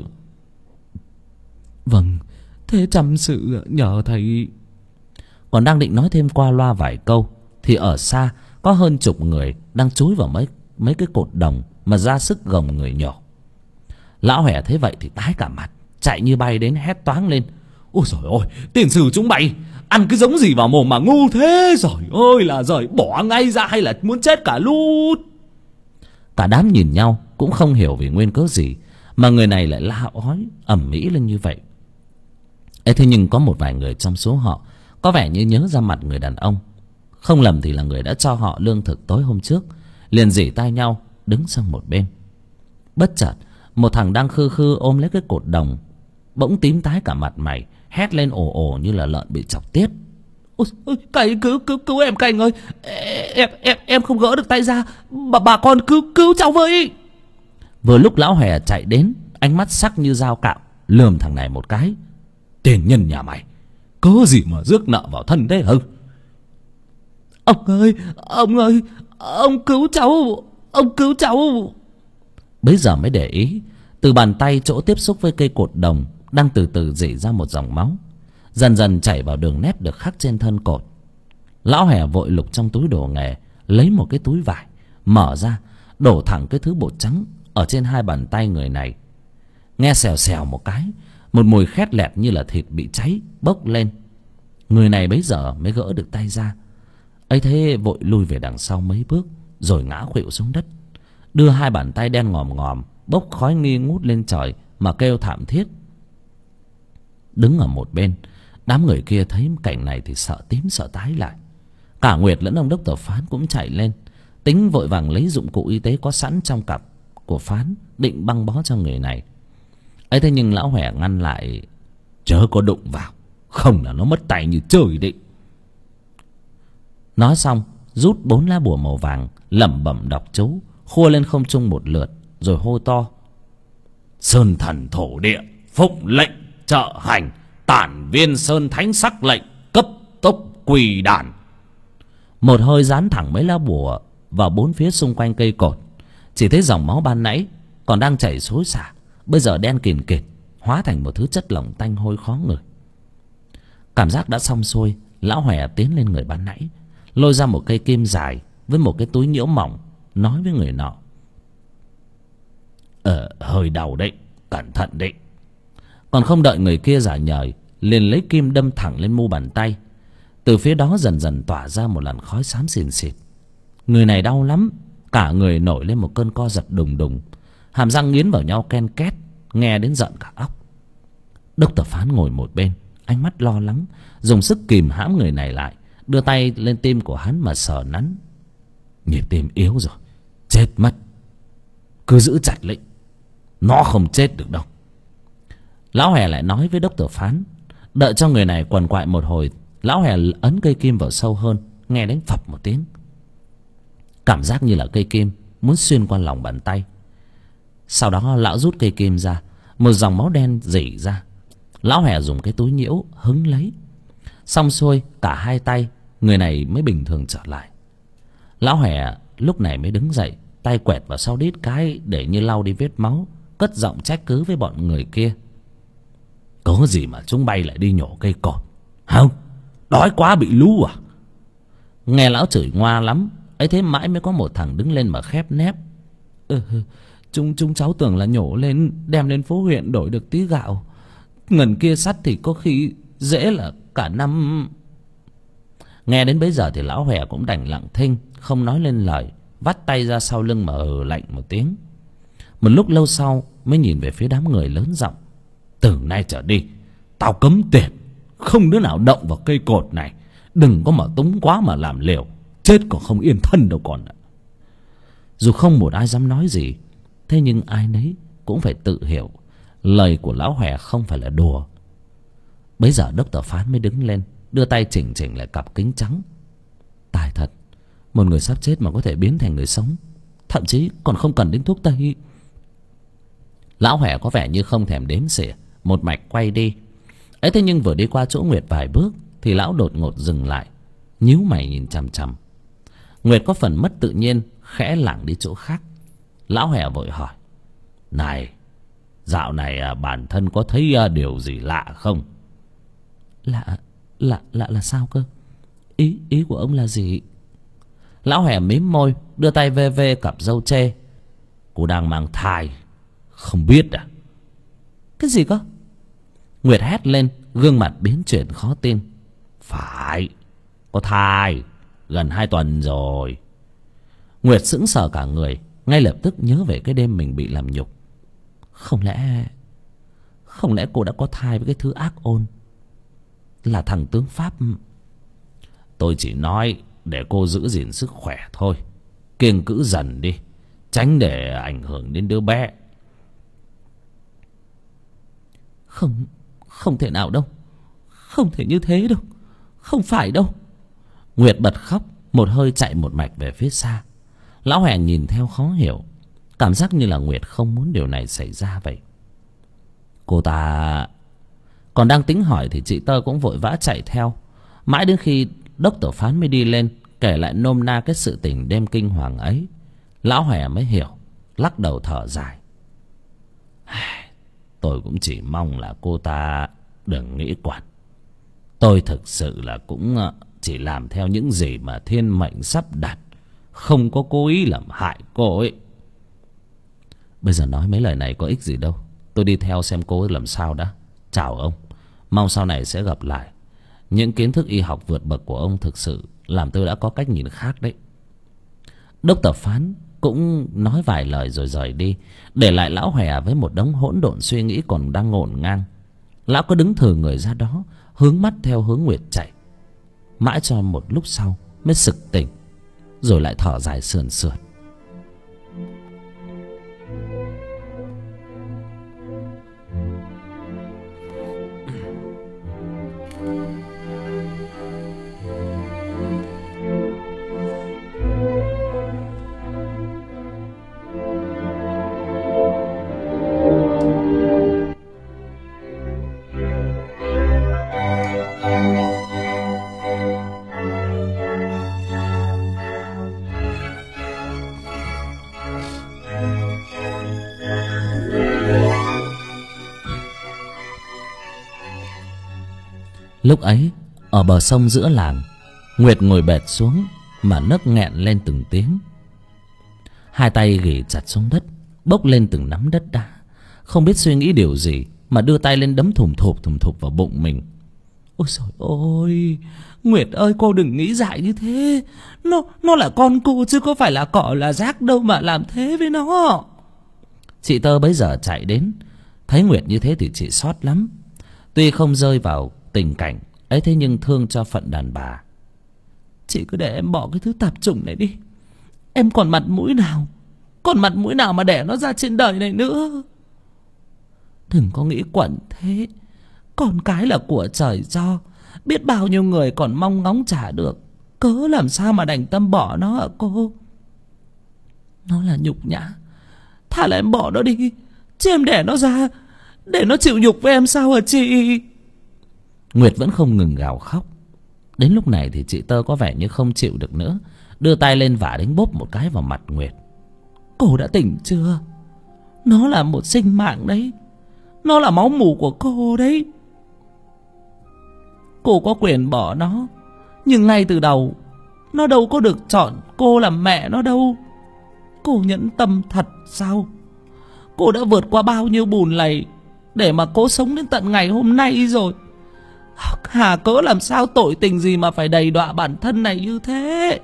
Vâng, thế chăm sự nhờ thầy. Còn đang định nói thêm qua loa vài câu thì ở xa có hơn chục người đang chúi vào mấy cái cột đồng mà ra sức gồng người nhổ. Lão Hòe thấy vậy thì tái cả mặt, chạy như bay đến hét toáng lên. Ôi trời ơi, tiền sử chúng bay ăn cái giống gì vào mồm mà ngu thế? Trời ơi là trời, bỏ ngay ra hay là muốn chết cả lút? Cả đám nhìn nhau cũng không hiểu vì nguyên cớ gì mà người này lại la ói ầm ĩ lên như vậy. Ấy thế nhưng có một vài người trong số họ có vẻ như nhớ ra mặt người đàn ông. Không lầm thì là người đã cho họ lương thực tối hôm trước, liền rỉ tai nhau đứng sang một bên. Bất chợt một thằng đang khư khư ôm lấy cái cột đồng bỗng tím tái cả mặt mày, hét lên ồ ồ như là lợn bị chọc tiết. Ôi, Cảnh cứu em Cảnh ơi, em không gỡ được tay ra, bà con cứu cháu với. Vừa lúc lão Hòe chạy đến, ánh mắt sắc như dao cạo, lườm thằng này một cái. Tiền nhân nhà mày, cớ gì mà rước nợ vào thân thế hả? Ông ơi, ông cứu cháu. Bấy giờ mới để ý, từ bàn tay chỗ tiếp xúc với cây cột đồng đang từ từ rỉ ra một dòng máu, dần dần chảy vào đường nét được khắc trên thân cột. Lão Hòe vội lục trong túi đồ nghề, lấy một cái túi vải, mở ra, đổ thẳng cái thứ bột trắng ở trên hai bàn tay người này. Nghe xèo xèo một cái, một mùi khét lẹt như là thịt bị cháy bốc lên. Người này bấy giờ mới gỡ được tay ra. Ấy thế vội lui về đằng sau mấy bước, rồi ngã khuỵu xuống đất, đưa hai bàn tay đen ngòm ngòm bốc khói nghi ngút lên trời mà kêu thảm thiết. Đứng ở một bên, đám người kia thấy cảnh này thì sợ tím sợ tái lại. Cả Nguyệt lẫn ông đốc tờ Phán cũng chạy lên, tính vội vàng lấy dụng cụ y tế có sẵn trong cặp của Phán định băng bó cho người này. Ấy thế nhưng lão Hòe ngăn lại. Chớ có đụng vào, không là nó mất tay như trời định. Nói xong rút 4 lá bùa màu vàng, lẩm bẩm đọc chú, khua lên không trung một lượt, rồi hô to. Sơn thần thổ địa phụng lệnh trợ hành, tản viên sơn thánh sắc lệnh, cấp tốc quỳ đàn. Một hơi dán thẳng mấy lá bùa vào bốn phía xung quanh cây cột. Chỉ thấy dòng máu ban nãy còn đang chảy xối xả, bây giờ đen kìn kịt, hóa thành một thứ chất lỏng tanh hôi khó ngửi. Cảm giác đã xong xuôi, lão Hòe tiến lên người ban nãy, lôi ra một cây kim dài với một cái túi nhiễu mỏng, nói với người nọ. Hơi đau đấy, cẩn thận đấy. Còn không đợi người kia giả nhời, liền lấy kim đâm thẳng lên mu bàn tay. Từ phía đó dần dần tỏa ra một làn khói xám xìn xịt. Người này đau lắm, cả người nổi lên một cơn co giật đùng đùng, hàm răng nghiến vào nhau ken két, nghe đến giận cả óc. Đốc Tử Phán ngồi một bên, ánh mắt lo lắng, dùng sức kìm hãm người này lại, đưa tay lên tim của hắn mà sờ nắn. Nhịp tim yếu rồi, chết mất. Cứ giữ chặt lấy, nó không chết được đâu. Lão Hòe lại nói với Đốc Tử Phán. Đợi cho người này quằn quại một hồi, lão Hòe ấn cây kim vào sâu hơn, nghe đến phập một tiếng. Cảm giác như là cây kim muốn xuyên qua lòng bàn tay. Sau đó lão rút cây kim ra, một dòng máu đen rỉ ra. Lão Hòe dùng cái túi nhiễu hứng lấy. Xong xuôi cả hai tay, người này mới bình thường trở lại. Lão Hòe lúc này mới đứng dậy, tay quẹt vào sau đít cái để như lau đi vết máu, cất giọng trách cứ với bọn người kia. Có gì mà chúng bay lại đi nhổ cây cột, không? Đói quá bị lú à? Nghe lão chửi ngoa lắm, ấy thế mãi mới có một thằng đứng lên mà khép nép. Chúng cháu tưởng là nhổ lên đem lên phố huyện đổi được tí gạo. Ngần kia sắt thì có khi dễ là cả năm. Nghe đến bấy giờ thì lão Hòe cũng đành lặng thinh, không nói lên lời, vắt tay ra sau lưng mà lạnh một tiếng. Một lúc lâu sau mới nhìn về phía đám người lớn giọng. Từ nay trở đi, tao cấm tiệt, không đứa nào động vào cây cột này. Đừng có mà túng quá mà làm liều, chết còn không yên thân đâu còn. Dù không một ai dám nói gì, thế nhưng ai nấy cũng phải tự hiểu lời của lão Hòe không phải là đùa. Bấy giờ Đốc Tử Phán mới đứng lên, đưa tay chỉnh chỉnh lại cặp kính trắng. Tài thật, một người sắp chết mà có thể biến thành người sống, thậm chí còn không cần đến thuốc tây. Lão Hòe có vẻ như không thèm đếm xỉa, một mạch quay đi. Ấy thế nhưng vừa đi qua chỗ Nguyệt vài bước thì lão đột ngột dừng lại, nhíu mày nhìn chằm chằm. Nguyệt có phần mất tự nhiên, khẽ lảng đi chỗ khác. Lão Hòe vội hỏi. Này, dạo này bản thân có thấy điều gì lạ không? Lạ là sao cơ? Ý của ông là gì? Lão Hòe mím môi, đưa tay ve ve cặp râu chê. Cô đang mang thai, không biết à? Cái gì cơ? Nguyệt hét lên, gương mặt biến chuyển khó tin. Phải, có thai, gần 2 tuần rồi. Nguyệt sững sờ cả người, ngay lập tức nhớ về cái đêm mình bị làm nhục. Không lẽ cô đã có thai với cái thứ ác ôn là thằng tướng Pháp? Tôi chỉ nói để cô giữ gìn sức khỏe thôi, kiêng cữ dần đi, tránh để ảnh hưởng đến đứa bé. Không thể nào đâu, không thể như thế đâu, không phải đâu. Nguyệt bật khóc, một hơi chạy một mạch về phía xa. Lão Hòe nhìn theo khó hiểu, cảm giác như là Nguyệt không muốn điều này xảy ra vậy. Cô ta còn đang tính hỏi thì chị Tơ cũng vội vã chạy theo. Mãi đến khi Đốc Tử Phán mới đi lên kể lại nôm na cái sự tình đêm kinh hoàng ấy, lão Hòe mới hiểu, lắc đầu thở dài. Tôi cũng chỉ mong là cô ta đừng nghĩ quẩn. Tôi thực sự là cũng chỉ làm theo những gì mà thiên mệnh sắp đặt, không có cố ý làm hại cô ấy. Bây giờ nói mấy lời này có ích gì đâu. Tôi đi theo xem cô ấy làm sao đã. Chào ông, mong sau này sẽ gặp lại. Những kiến thức y học vượt bậc của ông thực sự làm tôi đã có cách nhìn khác đấy. Đốc Tử Phán cũng nói vài lời rồi rời đi, để lại lão Hòe với một đống hỗn độn suy nghĩ còn đang ngổn ngang. Lão cứ đứng thừ người ra đó, hướng mắt theo hướng Nguyệt chạy. Mãi cho một lúc sau mới sực tỉnh, rồi lại thở dài sườn sượt. Lúc ấy ở bờ sông giữa làng, Nguyệt ngồi bệt xuống mà nấc nghẹn lên từng tiếng. Hai tay ghì chặt xuống đất, bốc lên từng nắm đất đá, không biết suy nghĩ điều gì mà đưa tay lên đấm thùm thụp vào bụng mình. Ôi trời ơi, Nguyệt ơi, cô đừng nghĩ dại như thế. Nó là con cô chứ có phải là cỏ là rác đâu mà làm thế với nó. Chị Tơ bấy giờ chạy đến, thấy Nguyệt như thế thì chị xót lắm. Tuy không rơi vào tình cảnh ấy, thế nhưng thương cho phận đàn bà. Chị cứ để em bỏ cái thứ tạp chủng này đi. Em còn mặt mũi nào, còn mặt mũi nào mà đẻ nó ra trên đời này nữa. Đừng có nghĩ quẩn thế. Con cái là của trời cho, biết bao nhiêu người còn mong ngóng trả được, cớ làm sao mà đành tâm bỏ nó hả cô? Nó là nhục nhã, thà là em bỏ nó đi, chứ em đẻ nó ra để nó chịu nhục với em sao hả chị? Nguyệt vẫn không ngừng gào khóc. Đến lúc này thì chị Tơ có vẻ như không chịu được nữa, đưa tay lên vả đánh bốp một cái vào mặt Nguyệt. Cô đã tỉnh chưa? Nó là một sinh mạng đấy, nó là máu mủ của cô đấy. Cô có quyền bỏ nó, nhưng ngay từ đầu nó đâu có được chọn cô làm mẹ nó đâu. Cô nhẫn tâm thật sao? Cô đã vượt qua bao nhiêu bùn lầy để mà cố sống đến tận ngày hôm nay rồi. Hà cớ làm sao tội tình gì mà phải đầy đọa bản thân này như thế?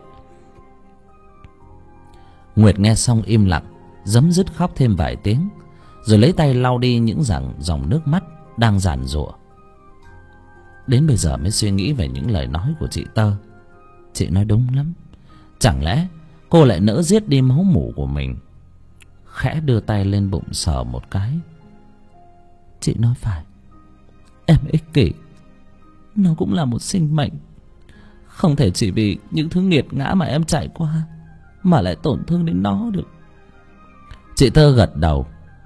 Nguyệt nghe xong im lặng, giấm dứt khóc thêm vài tiếng, rồi lấy tay lau đi những dòng nước mắt đang giàn giụa. Đến bây giờ mới suy nghĩ về những lời nói của chị Tơ. Chị nói đúng lắm. Chẳng lẽ cô lại nỡ giết đi máu mủ của mình? Khẽ đưa tay lên bụng sờ một cái. Chị nói phải, em ích kỷ. Nó cũng là một sinh mệnh, không thể chỉ vì những thứ nghiệt ngã mà em trải qua mà lại tổn thương đến nó được. Chị Tơ gật đầu,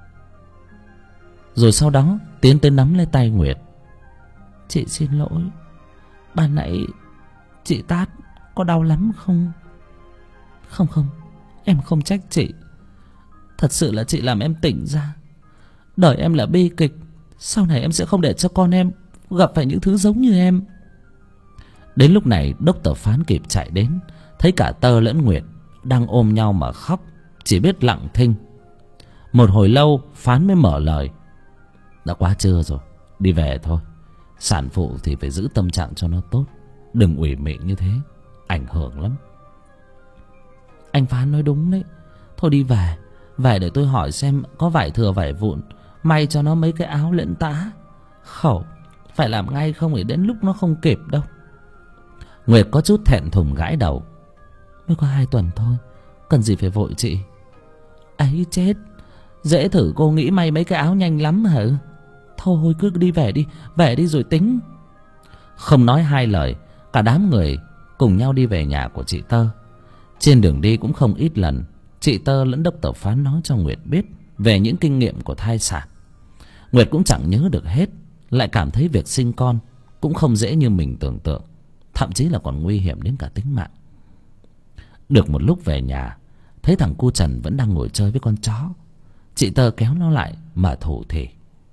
rồi sau đó tiến tới nắm lấy tay Nguyệt. Chị xin lỗi, ban nãy chị tát có đau lắm không? Không, em không trách chị. Thật sự là chị làm em tỉnh ra. Đời em là bi kịch, sau này em sẽ không để cho con em gặp phải những thứ giống như em. Đến lúc này Đốc-tờ Phán kịp chạy đến, thấy cả Tơ lẫn Nguyệt đang ôm nhau mà khóc, chỉ biết lặng thinh. Một hồi lâu Phán mới mở lời. Đã quá trưa rồi, đi về thôi. Sản phụ thì phải giữ tâm trạng cho nó tốt, đừng ủy mị như thế, ảnh hưởng lắm. Anh Phán nói đúng đấy. Thôi đi về. Về để tôi hỏi xem có vải thừa vải vụn may cho nó mấy cái áo lẫn tã. Khẩu phải làm ngay không thì đến lúc nó không kịp đâu. Nguyệt có chút thẹn thùng gãi đầu. Mới có 2 tuần thôi, cần gì phải vội chị. Ấy chết, dễ thử cô nghĩ may mấy cái áo nhanh lắm hả? Thôi cứ đi về đi rồi tính. Không nói hai lời, cả đám người cùng nhau đi về nhà của chị Tơ. Trên đường đi cũng không ít lần chị Tơ lẫn Đốc-tờ Phán nói cho Nguyệt biết về những kinh nghiệm của thai sản. Nguyệt cũng chẳng nhớ được hết, lại cảm thấy việc sinh con cũng không dễ như mình tưởng tượng, thậm chí là còn nguy hiểm đến cả tính mạng. Được một lúc về nhà, thấy thằng cu Trần vẫn đang ngồi chơi với con chó. Chị Tơ kéo nó lại mà thủ thỉ.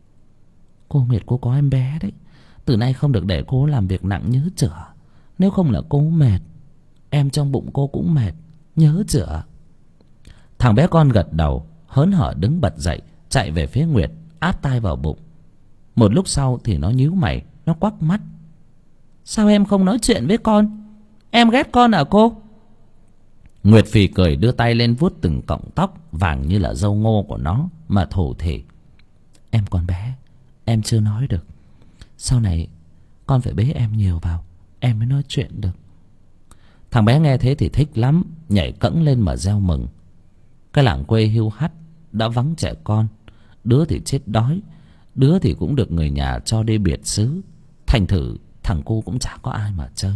Cô Nguyệt, cô có em bé đấy, từ nay không được để cô làm việc nặng, nhớ chữa. Nếu không là cô mệt, em trong bụng cô cũng mệt, nhớ chữa. Thằng bé con gật đầu, hớn hở đứng bật dậy, chạy về phía Nguyệt, áp tai vào bụng. Một lúc sau thì nó nhíu mày, nó quắc mắt. Sao em không nói chuyện với con? Em ghét con à cô? Nguyệt phì cười, đưa tay lên vuốt từng cọng tóc vàng như là dâu ngô của nó mà thủ thỉ. Em còn bé, em chưa nói được. Sau này con phải bế em nhiều vào, em mới nói chuyện được. Thằng bé nghe thế thì thích lắm, nhảy cẫng lên mà reo mừng. Cái làng quê hiu hắt đã vắng trẻ con, đứa thì chết đói, đứa thì cũng được người nhà cho đi biệt xứ. Thành thử thằng cu cũng chả có ai mà chơi.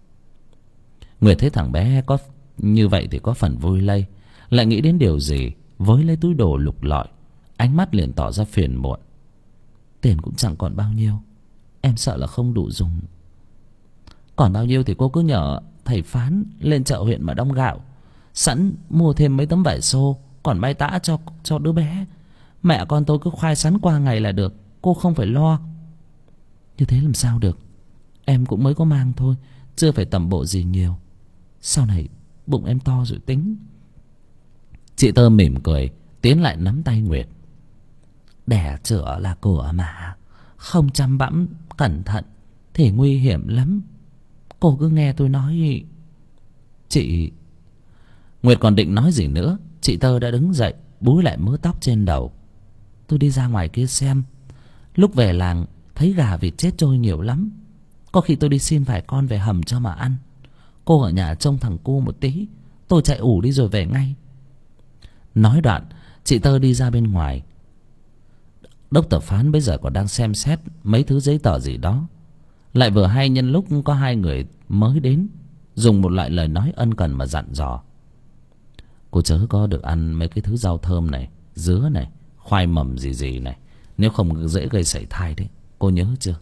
Nguyệt thấy thằng bé có như vậy thì có phần vui lây, lại nghĩ đến điều gì, với lấy túi đồ lục lọi, ánh mắt liền tỏ ra phiền muộn. Tiền cũng chẳng còn bao nhiêu, em sợ là không đủ dùng. Còn bao nhiêu thì cô cứ nhờ thầy Phán lên chợ huyện mà đong gạo, sẵn mua thêm mấy tấm vải xô, còn may tã cho đứa bé. Mẹ con tôi cứ khoai sắn qua ngày là được, cô không phải lo. Như thế làm sao được, em cũng mới có mang thôi, chưa phải tầm bộ gì nhiều. Sau này bụng em to rồi tính. Chị Tơ mỉm cười, tiến lại nắm tay Nguyệt. Đẻ chữa là của mà, không chăm bẵm cẩn thận thì nguy hiểm lắm. Cô cứ nghe tôi nói. Chị... Nguyệt còn định nói gì nữa, chị Tơ đã đứng dậy, búi lại mớ tóc trên đầu. Tôi đi ra ngoài kia xem. Lúc về làng thấy gà vịt chết trôi nhiều lắm. Có khi tôi đi xin vài con về hầm cho mà ăn. Cô ở nhà trông thằng cu một tí, tôi chạy ủ đi rồi về ngay. Nói đoạn chị Tơ đi ra bên ngoài. Đốc Tờ Phán bây giờ còn đang xem xét mấy thứ giấy tờ gì đó. Lại vừa hay nhân lúc có hai người mới đến, dùng một loại lời nói ân cần mà dặn dò: cô chớ có được ăn mấy cái thứ rau thơm này, dứa này, khoai mầm gì gì này, nếu không dễ gây sảy thai đấy, cô nhớ chưa?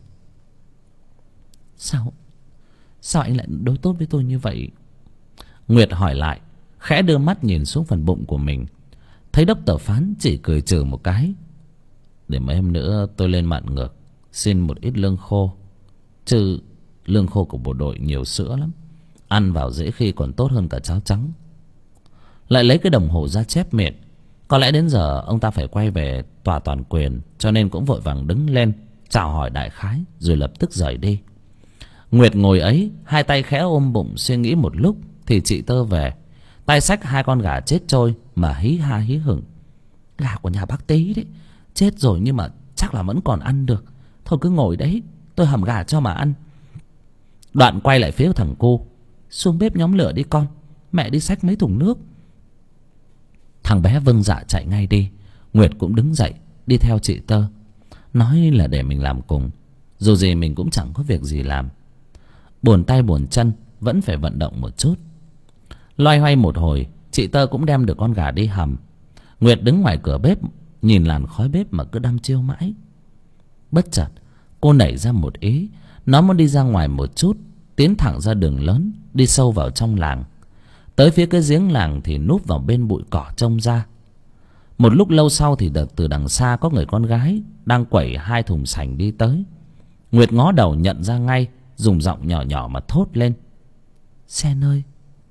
Sao anh lại đối tốt với tôi như vậy? Nguyệt hỏi lại, khẽ đưa mắt nhìn xuống phần bụng của mình. Thấy Đốc Tờ Phán chỉ cười trừ một cái. Để mấy hôm nữa tôi lên Mạn Ngược xin một ít lương khô. Chứ lương khô của bộ đội nhiều sữa lắm, ăn vào dễ khi còn tốt hơn cả cháo trắng. Lại lấy cái đồng hồ ra chép miệng. Có lẽ đến giờ ông ta phải quay về tòa toàn quyền, cho nên cũng vội vàng đứng lên chào hỏi đại khái rồi lập tức rời đi. Nguyệt ngồi ấy, hai tay khẽ ôm bụng suy nghĩ một lúc thì chị Tơ về, tay xách hai con gà chết trôi mà hí ha hí hửng. Gà của nhà bác Tý đấy, chết rồi nhưng mà chắc là vẫn còn ăn được. Thôi cứ ngồi đấy, tôi hầm gà cho mà ăn. Đoạn quay lại phía thằng cu: xuống bếp nhóm lửa đi con, mẹ đi xách mấy thùng nước. Thằng bé vâng dạ chạy ngay đi. Nguyệt cũng đứng dậy đi theo chị Tơ, nói là để mình làm cùng, dù gì mình cũng chẳng có việc gì làm. Buồn tay buồn chân vẫn phải vận động một chút. Loay hoay một hồi, chị Tơ cũng đem được con gà đi hầm. Nguyệt đứng ngoài cửa bếp nhìn làn khói bếp mà cứ đăm chiêu mãi. Bất chợt cô nảy ra một ý. Nó muốn đi ra ngoài một chút, tiến thẳng ra đường lớn, đi sâu vào trong làng. Tới phía cái giếng làng thì núp vào bên bụi cỏ trông ra. Một lúc lâu sau thì từ đằng xa có người con gái đang quẩy hai thùng sành đi tới. Nguyệt ngó đầu nhận ra ngay, dùng giọng nhỏ nhỏ mà thốt lên: Sen ơi,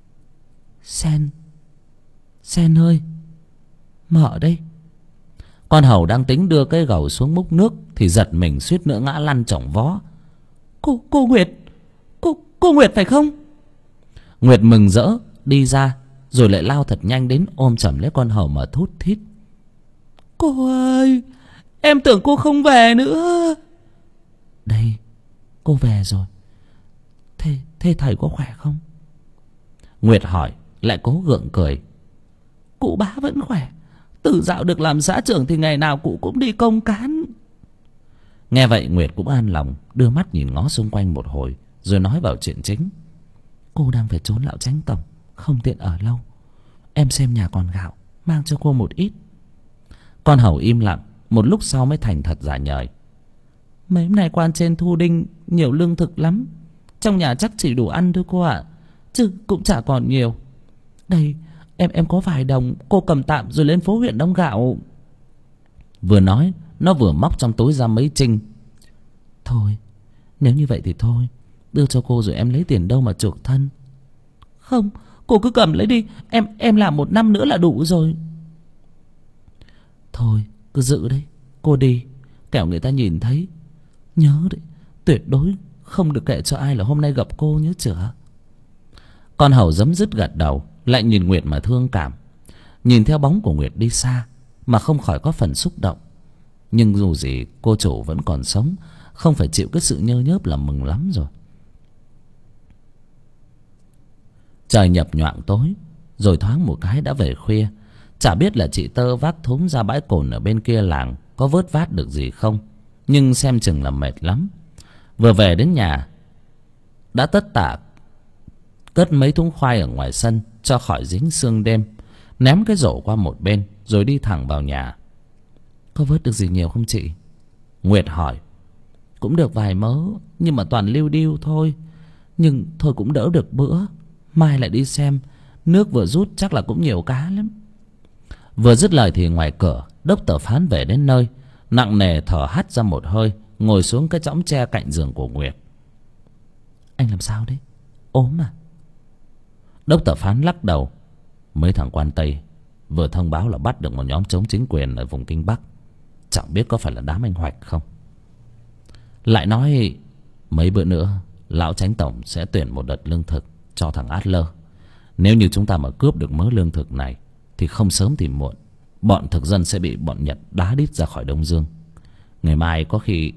Sen ơi, mợ đây. Con hầu đang tính đưa cái gầu xuống múc nước thì giật mình suýt nữa ngã lăn chỏng vó. Cô Nguyệt, cô Nguyệt phải không? Nguyệt mừng rỡ đi ra, rồi lại lao thật nhanh đến ôm chầm lấy con hầu mà thút thít: Cô ơi, em tưởng cô không về nữa. Đây, cô về rồi. Thế thầy có khỏe không? Nguyệt hỏi, lại cố gượng cười: Cụ bá vẫn khỏe. Từ dạo được làm xã trưởng thì ngày nào cụ cũng đi công cán. Nghe vậy Nguyệt cũng an lòng, đưa mắt nhìn ngó xung quanh một hồi rồi nói vào chuyện chính: Cô đang phải trốn lão Chánh tổng, không tiện ở lâu. Em xem nhà còn gạo, mang cho cô một ít. Con hầu im lặng, một lúc sau mới thành thật giả nhời: Mấy hôm nay quan trên thu đinh nhiều lương thực lắm, trong nhà chắc chỉ đủ ăn thôi cô ạ, chứ cũng chả còn nhiều. Đây, em có vài đồng, cô cầm tạm rồi lên phố huyện đong gạo. Vừa nói nó vừa móc trong túi ra mấy trinh. Thôi, nếu như vậy thì thôi, đưa cho cô rồi em lấy tiền đâu mà chuộc thân. Không, cô cứ cầm lấy đi, em làm 1 năm nữa là đủ rồi. Thôi, cứ giữ đấy, cô đi, kẻo người ta nhìn thấy. Nhớ đấy, tuyệt đối không được kể cho ai là hôm nay gặp cô, nhớ chưa? Con hầu giấm dứt gật đầu, lại nhìn Nguyệt mà thương cảm. Nhìn theo bóng của Nguyệt đi xa mà không khỏi có phần xúc động. Nhưng dù gì cô chủ vẫn còn sống, không phải chịu cái sự nhơ nhớp là mừng lắm rồi. Trời nhập nhoạng tối, rồi thoáng một cái đã về khuya. Chả biết là chị Tơ vác thúng ra bãi cồn ở bên kia làng có vớt vát được gì không, nhưng xem chừng là mệt lắm. Vừa về đến nhà đã tất tả cất mấy thúng khoai ở ngoài sân cho khỏi dính sương đêm, ném cái rổ qua một bên rồi đi thẳng vào nhà. Có vớt được gì nhiều không chị? Nguyệt hỏi. Cũng được vài mớ, nhưng mà toàn liu điu thôi. Nhưng thôi cũng đỡ được bữa, mai lại đi xem. Nước vừa rút chắc là cũng nhiều cá lắm. Vừa dứt lời thì ngoài cửa Đốc Tờ Phán về đến nơi, nặng nề thở hắt ra một hơi, ngồi xuống cái chõng tre cạnh giường của Nguyệt. Anh làm sao đấy? Ốm à? Đốc Tờ Phán lắc đầu. Mấy thằng quan Tây vừa thông báo là bắt được một nhóm chống chính quyền ở vùng Kinh Bắc. Chẳng biết có phải là đám anh Hoạch không. Lại nói mấy bữa nữa lão Chánh tổng sẽ tuyển một đợt lương thực cho thằng Adler. Nếu như chúng ta mà cướp được mớ lương thực này thì không sớm thì muộn, bọn thực dân sẽ bị bọn Nhật đá đít ra khỏi Đông Dương. Ngày mai có khi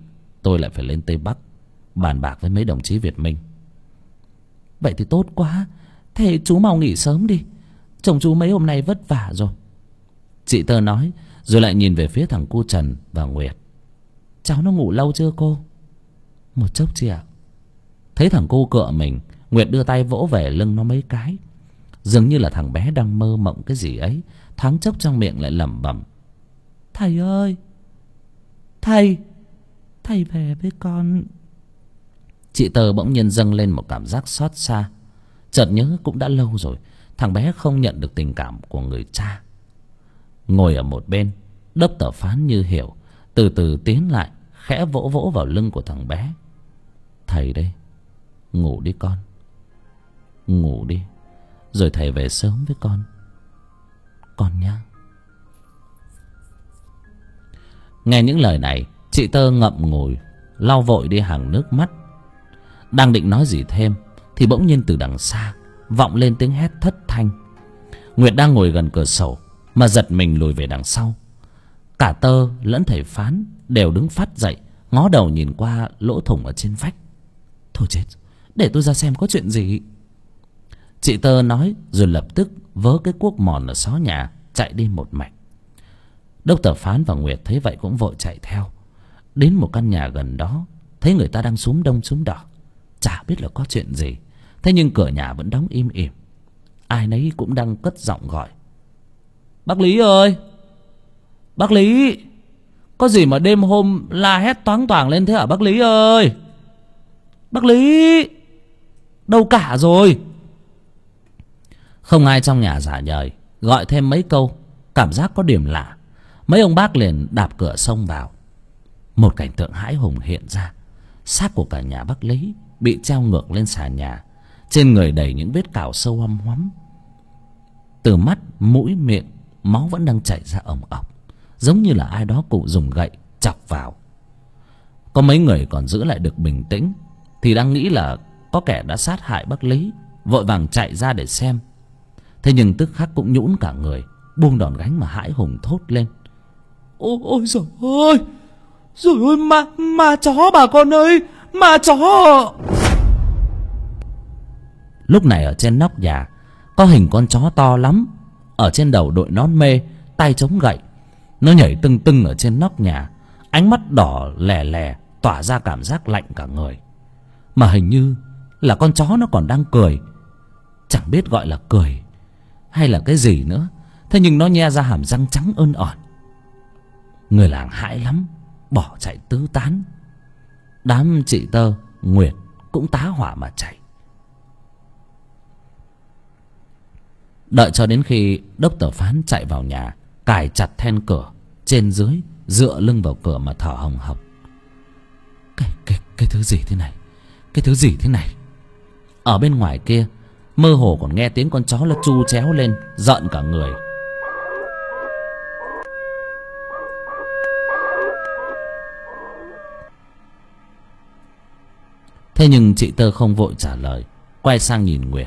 tôi lại phải lên Tây Bắc bàn bạc với mấy đồng chí Việt Minh. Vậy thì tốt quá. Thế chú mau nghỉ sớm đi, chồng chú mấy hôm nay vất vả rồi. Chị Tơ nói, rồi lại nhìn về phía thằng cu Trần và Nguyệt. Cháu nó ngủ lâu chưa cô? Một chốc chị ạ. Thấy thằng cu cựa mình, Nguyệt đưa tay vỗ về lưng nó mấy cái. Dường như là thằng bé đang mơ mộng cái gì ấy, thoáng chốc trong miệng lại lẩm bẩm. Thầy ơi, thầy về với con. Chị Tơ bỗng nhiên dâng lên một cảm giác xót xa. Chợt nhớ cũng đã lâu rồi thằng bé không nhận được tình cảm của người cha. Ngồi ở một bên, Đốc Tờ Phán như hiểu, từ từ tiến lại, khẽ vỗ vỗ vào lưng của thằng bé. Thầy đây, ngủ đi con, ngủ đi, rồi thầy về sớm với con nhá. Nghe những lời này, chị Tơ ngậm ngùi, lau vội đi hàng nước mắt. Đang định nói gì thêm thì bỗng nhiên từ đằng xa vọng lên tiếng hét thất thanh. Nguyệt đang ngồi gần cửa sổ mà giật mình lùi về đằng sau. Cả Tơ lẫn thầy Phán đều đứng phắt dậy, ngó đầu nhìn qua lỗ thủng ở trên vách. Thôi chết, để tôi ra xem có chuyện gì. Chị Tơ nói, rồi lập tức vớ cái cuốc mòn ở xó nhà chạy đi một mạch. Đốc Tờ Phán và Nguyệt thấy vậy cũng vội chạy theo. Đến một căn nhà gần đó, thấy người ta đang xúm đông xúm đỏ, chả biết là có chuyện gì. Thế nhưng cửa nhà vẫn đóng im ỉm, ai nấy cũng đang cất giọng gọi. Bác Lý ơi, bác Lý, có gì mà đêm hôm la hét toáng toảng lên thế hả bác Lý ơi? Bác Lý, đâu cả rồi? Không ai trong nhà giả nhời, gọi thêm mấy câu, cảm giác có điểm lạ. Mấy ông bác liền đạp cửa xông vào. Một cảnh tượng hãi hùng hiện ra. Xác của cả nhà bác Lý bị treo ngược lên xà nhà, trên người đầy những vết cào sâu hăm hoắm. Từ mắt, mũi, miệng, máu vẫn đang chảy ra ồng ọc, giống như là ai đó cụ dùng gậy chọc vào. Có mấy người còn giữ lại được bình tĩnh, thì đang nghĩ là có kẻ đã sát hại bác Lý, vội vàng chạy ra để xem. Thế nhưng tức khắc cũng nhũn cả người, buông đòn gánh mà hãi hùng thốt lên. Ôi giời ơi, rồi ôi, ma chó bà con ơi, ma chó. Lúc này ở trên nóc nhà có hình con chó to lắm, ở trên đầu đội nón mê, tay chống gậy. Nó nhảy tưng tưng ở trên nóc nhà, ánh mắt đỏ lè lè, tỏa ra cảm giác lạnh cả người. Mà hình như là con chó nó còn đang cười, chẳng biết gọi là cười hay là cái gì nữa. Thế nhưng nó nhe ra hàm răng trắng ơn ỏn. Người làng hãi lắm, bỏ chạy tứ tán. Đám chị Tơ, Nguyệt cũng tá hỏa mà chạy. Đợi cho đến khi Đốc Tờ Phán chạy vào nhà, cài chặt then cửa, trên dưới dựa lưng vào cửa mà thở hồng hộc. Cái thứ gì thế này? Cái thứ gì thế này? Ở bên ngoài kia mơ hồ còn nghe tiếng con chó nó chu chéo lên, giận cả người. Thế nhưng chị Tơ không vội trả lời, quay sang nhìn Nguyệt.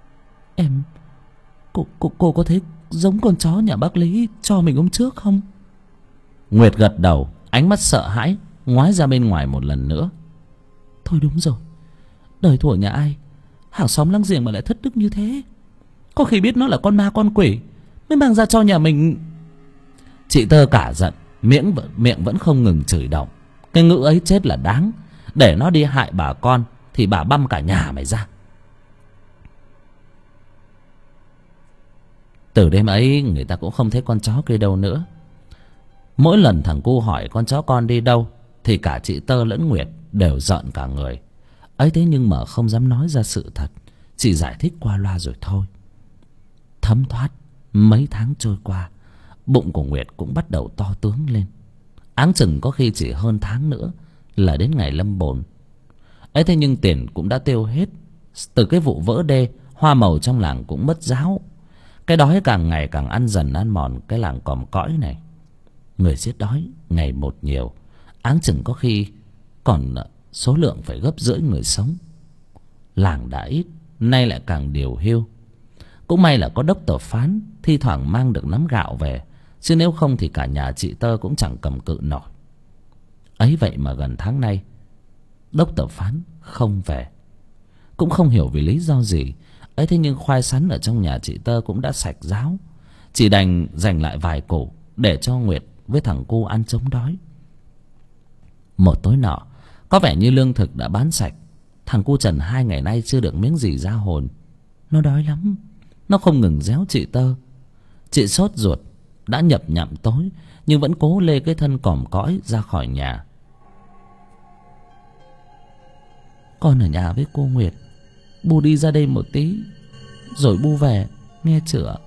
Cô có thấy giống con chó nhà bác Lý cho mình hôm trước không? Nguyệt gật đầu, ánh mắt sợ hãi ngoái ra bên ngoài một lần nữa. Thôi đúng rồi, đời thuở nhà ai hàng xóm láng giềng mà lại thất đức như thế. Có khi biết nó là con ma con quỷ mới mang ra cho nhà mình. Chị Tơ cả giận, miệng vẫn không ngừng chửi động. Cái ngữ ấy chết là đáng. Để nó đi hại bà con thì bà băm cả nhà mày ra. Từ đêm ấy người ta cũng không thấy con chó kia đâu nữa. Mỗi lần thằng cu hỏi con chó con đi đâu thì cả chị Tơ lẫn Nguyệt đều giận cả người. Ấy thế nhưng mà không dám nói ra sự thật, chỉ giải thích qua loa rồi thôi. Thấm thoát mấy tháng trôi qua, bụng của Nguyệt cũng bắt đầu to tướng lên. Áng chừng có khi chỉ hơn tháng nữa là đến ngày lâm bồn. Ấy thế nhưng tiền cũng đã tiêu hết. Từ cái vụ vỡ đê, hoa màu trong làng cũng mất ráo. Cái đói càng ngày càng ăn dần ăn mòn cái làng còm cõi này. Người giết đói ngày một nhiều, áng chừng có khi còn số lượng phải gấp rưỡi người sống. Làng đã ít, nay lại càng điều hiu. Cũng may là có Đốc Tờ Phán thi thoảng mang được nắm gạo về, chứ nếu không thì cả nhà chị Tơ cũng chẳng cầm cự nổi. Ấy vậy mà gần tháng nay đốc tập phán không về. Cũng không hiểu vì lý do gì. Ấy thế nhưng khoai sắn ở trong nhà chị Tơ cũng đã sạch ráo. Chỉ đành dành lại vài củ để cho Nguyệt với thằng cu ăn chống đói. Một tối nọ, có vẻ như lương thực đã bán sạch. Thằng cu Trần 2 ngày nay chưa được miếng gì ra hồn. Nó đói lắm. Nó không ngừng réo chị Tơ. Chị sốt ruột, đã nhập nhậm tối, nhưng vẫn cố lê cái thân còm cõi ra khỏi nhà. Con ở nhà với cô Nguyệt. Bu đi ra đây một tí rồi bu về, nghe chưa?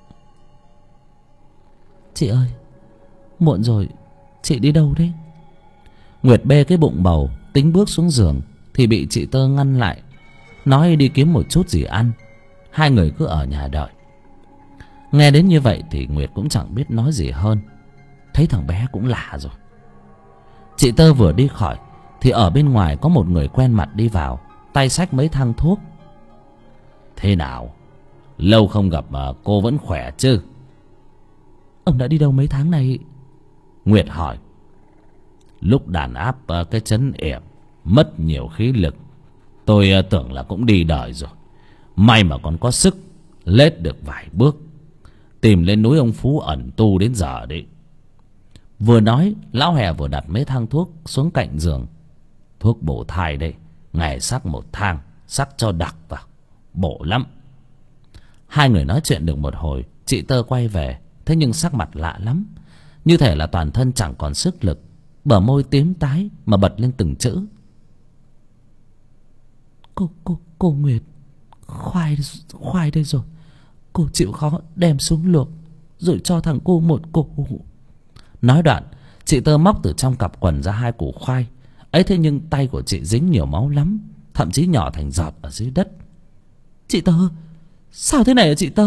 Chị ơi, muộn rồi, chị đi đâu đấy? Nguyệt bê cái bụng bầu tính bước xuống giường thì bị chị Tơ ngăn lại, nói đi kiếm một chút gì ăn. Hai người cứ ở nhà đợi. Nghe đến như vậy thì Nguyệt cũng chẳng biết nói gì hơn. Thấy thằng bé cũng lạ rồi. Chị Tơ vừa đi khỏi thì ở bên ngoài có một người quen mặt đi vào, tay xách mấy thang thuốc. Thế nào? Lâu không gặp mà cô vẫn khỏe chứ? Ông đã đi đâu mấy tháng này? Nguyệt hỏi. Lúc đàn áp cái trấn Yểm mất nhiều khí lực, tôi tưởng là cũng đi đời rồi. May mà còn có sức lết được vài bước, tìm lên núi ông Phú ẩn tu đến giờ đấy. Vừa nói, lão Hè vừa đặt mấy thang thuốc xuống cạnh giường. Thuốc bổ thai đấy, ngày sắc một thang, sắc cho đặc vào, bổ lắm. Hai người nói chuyện được một hồi, chị Tơ quay về. Thế nhưng sắc mặt lạ lắm, như thể là toàn thân chẳng còn sức lực. Bờ môi tím tái mà bật lên từng chữ. Cô Nguyệt, khoai đây rồi. Cô chịu khó đem xuống luộc, rồi cho thằng cô một củ. Nói đoạn, chị Tơ móc từ trong cặp quần ra 2 củ khoai. Ấy thế nhưng tay của chị dính nhiều máu lắm, thậm chí nhỏ thành giọt ở dưới đất. Chị Tơ, sao thế này hả chị Tơ?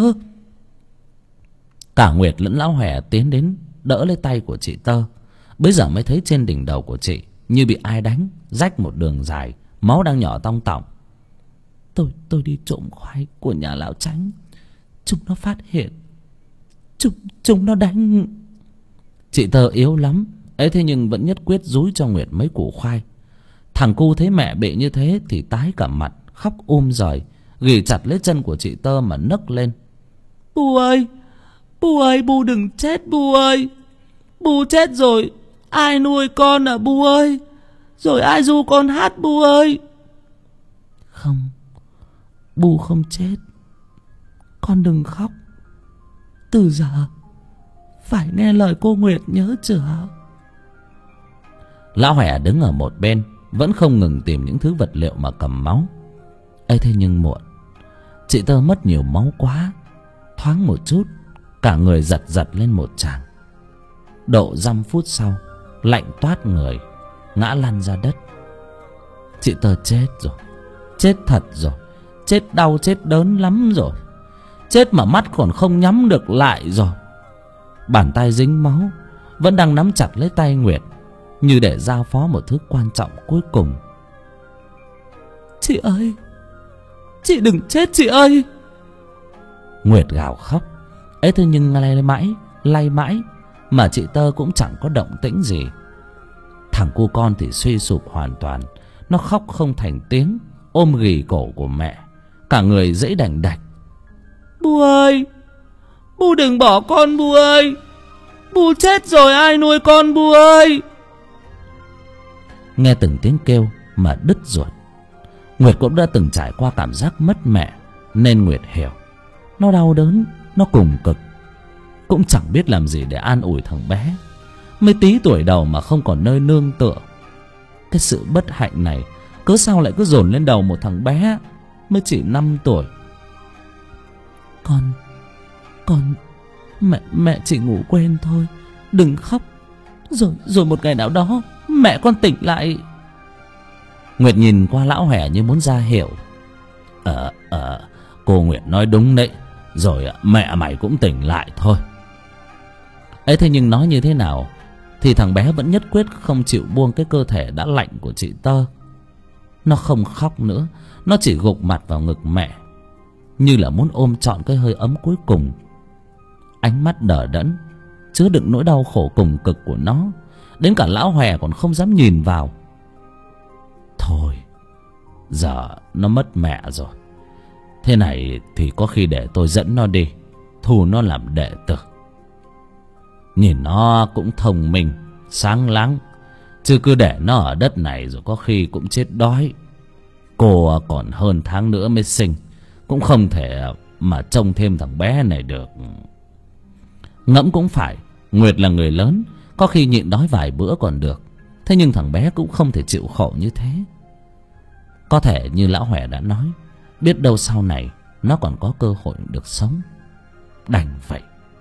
Cả Nguyệt lẫn lão Hòe tiến đến đỡ lấy tay của chị Tơ. Bây giờ mới thấy trên đỉnh đầu của chị như bị ai đánh, rách một đường dài, máu đang nhỏ tong tỏng. Tôi đi trộm khoai của nhà lão Tránh. Chúng nó phát hiện, chúng nó đánh. Chị Tơ yếu lắm, ấy thế nhưng vẫn nhất quyết dúi cho Nguyệt mấy củ khoai. Thằng cu thấy mẹ bị như thế thì tái cả mặt, khóc rời, ghì chặt lấy chân của chị Tơ mà nấc lên. Bu ơi, Bu đừng chết Bu ơi. Bu chết rồi, ai nuôi con à Bu ơi? Rồi ai ru con hát Bu ơi? Không, Bu không chết. Con đừng khóc. Từ giờ phải nghe lời cô Nguyệt, nhớ chưa? Lão Hòe đứng ở một bên, vẫn không ngừng tìm những thứ vật liệu mà cầm máu. Ấy thế nhưng muộn. Chị Tơ mất nhiều máu quá. Thoáng một chút, cả người giật lên một tràng. Độ 5 phút sau, lạnh toát người, ngã lăn ra đất. Chị Tơ chết rồi, chết thật rồi, chết đau chết đớn lắm rồi, chết mà mắt còn không nhắm được lại rồi. Bàn tay dính máu vẫn đang nắm chặt lấy tay Nguyệt, như để giao phó một thứ quan trọng cuối cùng. Chị ơi, chị đừng chết chị ơi. Nguyệt gào khóc. Ấy thế nhưng lay mãi mà chị Tơ cũng chẳng có động tĩnh gì. Thằng cu con thì suy sụp hoàn toàn. Nó khóc không thành tiếng, ôm ghì cổ của mẹ, cả người dãy đành đạch. Bu ơi, Bu đừng bỏ con Bu ơi. Bu chết rồi, ai nuôi con Bu ơi? Nghe từng tiếng kêu mà đứt ruột. Nguyệt cũng đã từng trải qua cảm giác mất mẹ, nên Nguyệt hiểu. Nó đau đớn, nó cùng cực. Cũng chẳng biết làm gì để an ủi thằng bé. Mới tí tuổi đầu mà không còn nơi nương tựa. Cái sự bất hạnh này cớ sao lại cứ dồn lên đầu một thằng bé mới chỉ 5 tuổi. Con mẹ chỉ ngủ quên thôi, đừng khóc. Rồi một ngày nào đó mẹ con tỉnh lại. Nguyệt nhìn qua lão Hòe như muốn ra hiệu. Cô Nguyệt nói đúng đấy. Rồi mẹ mày cũng tỉnh lại thôi. Ấy thế nhưng nói như thế nào thì thằng bé vẫn nhất quyết không chịu buông cái cơ thể đã lạnh của chị Tơ. Nó không khóc nữa, nó chỉ gục mặt vào ngực mẹ, như là muốn ôm trọn cái hơi ấm cuối cùng. Ánh mắt đờ đẫn chứa đựng nỗi đau khổ cùng cực của nó Đến cả lão Hòe còn không dám nhìn vào. Thôi, giờ nó mất mẹ rồi. Thế này thì có khi để tôi dẫn nó đi, thu nó làm đệ tử. Nhìn nó cũng thông minh, sáng láng, chứ cứ để nó ở đất này rồi có khi cũng chết đói. Cô còn hơn tháng nữa mới sinh, cũng không thể mà trông thêm thằng bé này được. Ngẫm cũng phải, Nguyệt là người lớn, có khi nhịn đói vài bữa còn được. Thế nhưng thằng bé cũng không thể chịu khổ như thế. Có thể như lão Hòe đã nói, biết đâu sau này nó còn có cơ hội được sống. Đành vậy.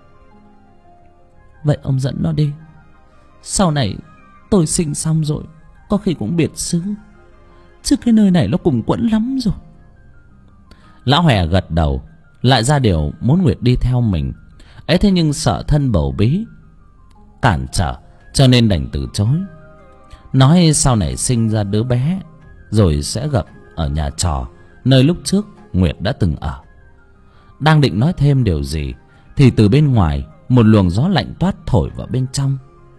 Vậy ông dẫn nó đi. Sau này tôi sinh xong rồi có khi cũng biệt xứ, chứ cái nơi này nó cùng quẫn lắm rồi. Lão Hòe gật đầu, lại ra điều muốn Nguyệt đi theo mình. Ấy thế nhưng sợ thân bầu bí cản trở, cho nên đành từ chối. Nói sau này sinh ra đứa bé rồi sẽ gặp ở nhà trò nơi lúc trước Nguyệt đã từng ở. Đang định nói thêm điều gì thì từ bên ngoài một luồng gió lạnh toát thổi vào bên trong.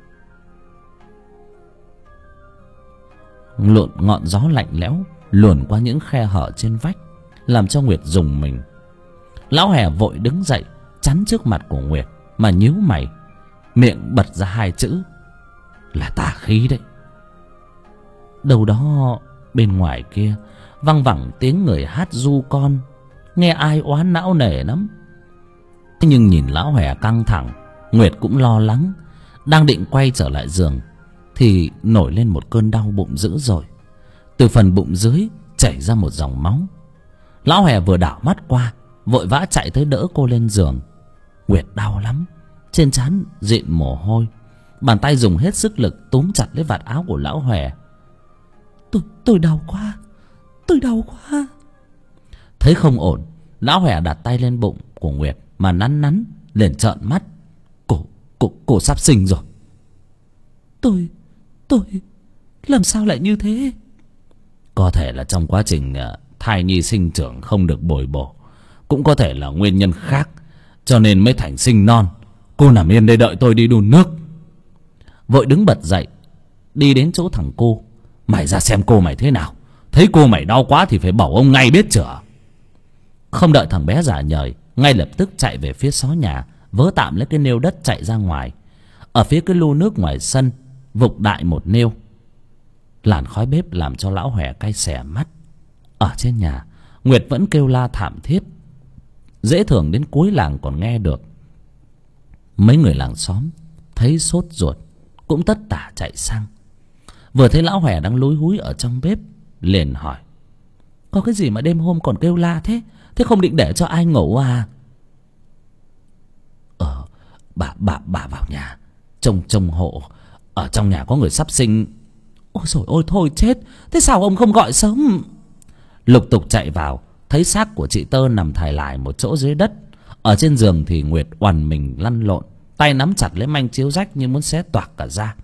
Ngọn gió lạnh lẽo luồn qua những khe hở trên vách, làm cho Nguyệt rùng mình. Lão Hòe vội đứng dậy chắn trước mặt của Nguyệt mà nhíu mày, miệng bật ra hai chữ là tà khí đấy. Đâu đó bên ngoài kia văng vẳng tiếng người hát ru con, nghe ai oán não nề lắm. Thế nhưng nhìn lão Hòe căng thẳng, Nguyệt cũng lo lắng. Đang định quay trở lại giường thì nổi lên một cơn đau bụng dữ dội. Từ phần bụng dưới chảy ra một dòng máu. Lão Hòe vừa đảo mắt qua, vội vã chạy tới đỡ cô lên giường. Nguyệt đau lắm, trên trán dịn mồ hôi, bàn tay dùng hết sức lực túm chặt lấy vạt áo của lão Hòe. Tôi đau quá, tôi đau quá. Thấy không ổn, lão Hòe đặt tay lên bụng của Nguyệt mà nắn nắn, liền trợn mắt. Cô sắp sinh rồi. Tôi làm sao lại như thế? Có thể là trong quá trình thai nhi sinh trưởng không được bồi bổ, cũng có thể là nguyên nhân khác, cho nên mới thành sinh non. Cô nằm yên đây đợi tôi đi đun nước. Vội đứng bật dậy, đi đến chỗ thằng cô. Mày ra xem cô mày thế nào, thấy cô mày đau quá thì phải bảo ông ngay biết chữa. Không đợi thằng bé giả nhời, ngay lập tức chạy về phía xó nhà, vớ tạm lấy cái nêu đất chạy ra ngoài. Ở phía cái lu nước ngoài sân vục đại một nêu. Làn khói bếp làm cho lão Hòe cay xè mắt. Ở trên nhà, Nguyệt vẫn kêu la thảm thiết, dễ thường đến cuối làng còn nghe được. Mấy người làng xóm thấy sốt ruột cũng tất tả chạy sang. Vừa thấy lão Hòe đang lúi húi ở trong bếp, liền hỏi: Có cái gì mà đêm hôm còn kêu la thế? Thế không định để cho ai ngủ à? Bà vào nhà trông hộ, ở trong nhà có người sắp sinh. Ôi dồi ôi, thôi chết. Thế sao ông không gọi sớm? Lục tục chạy vào, thấy xác của chị Tơ nằm thải lải một chỗ dưới đất. Ở trên giường thì Nguyệt oằn mình lăn lộn, tay nắm chặt lấy manh chiếu rách như muốn xé toạc cả da.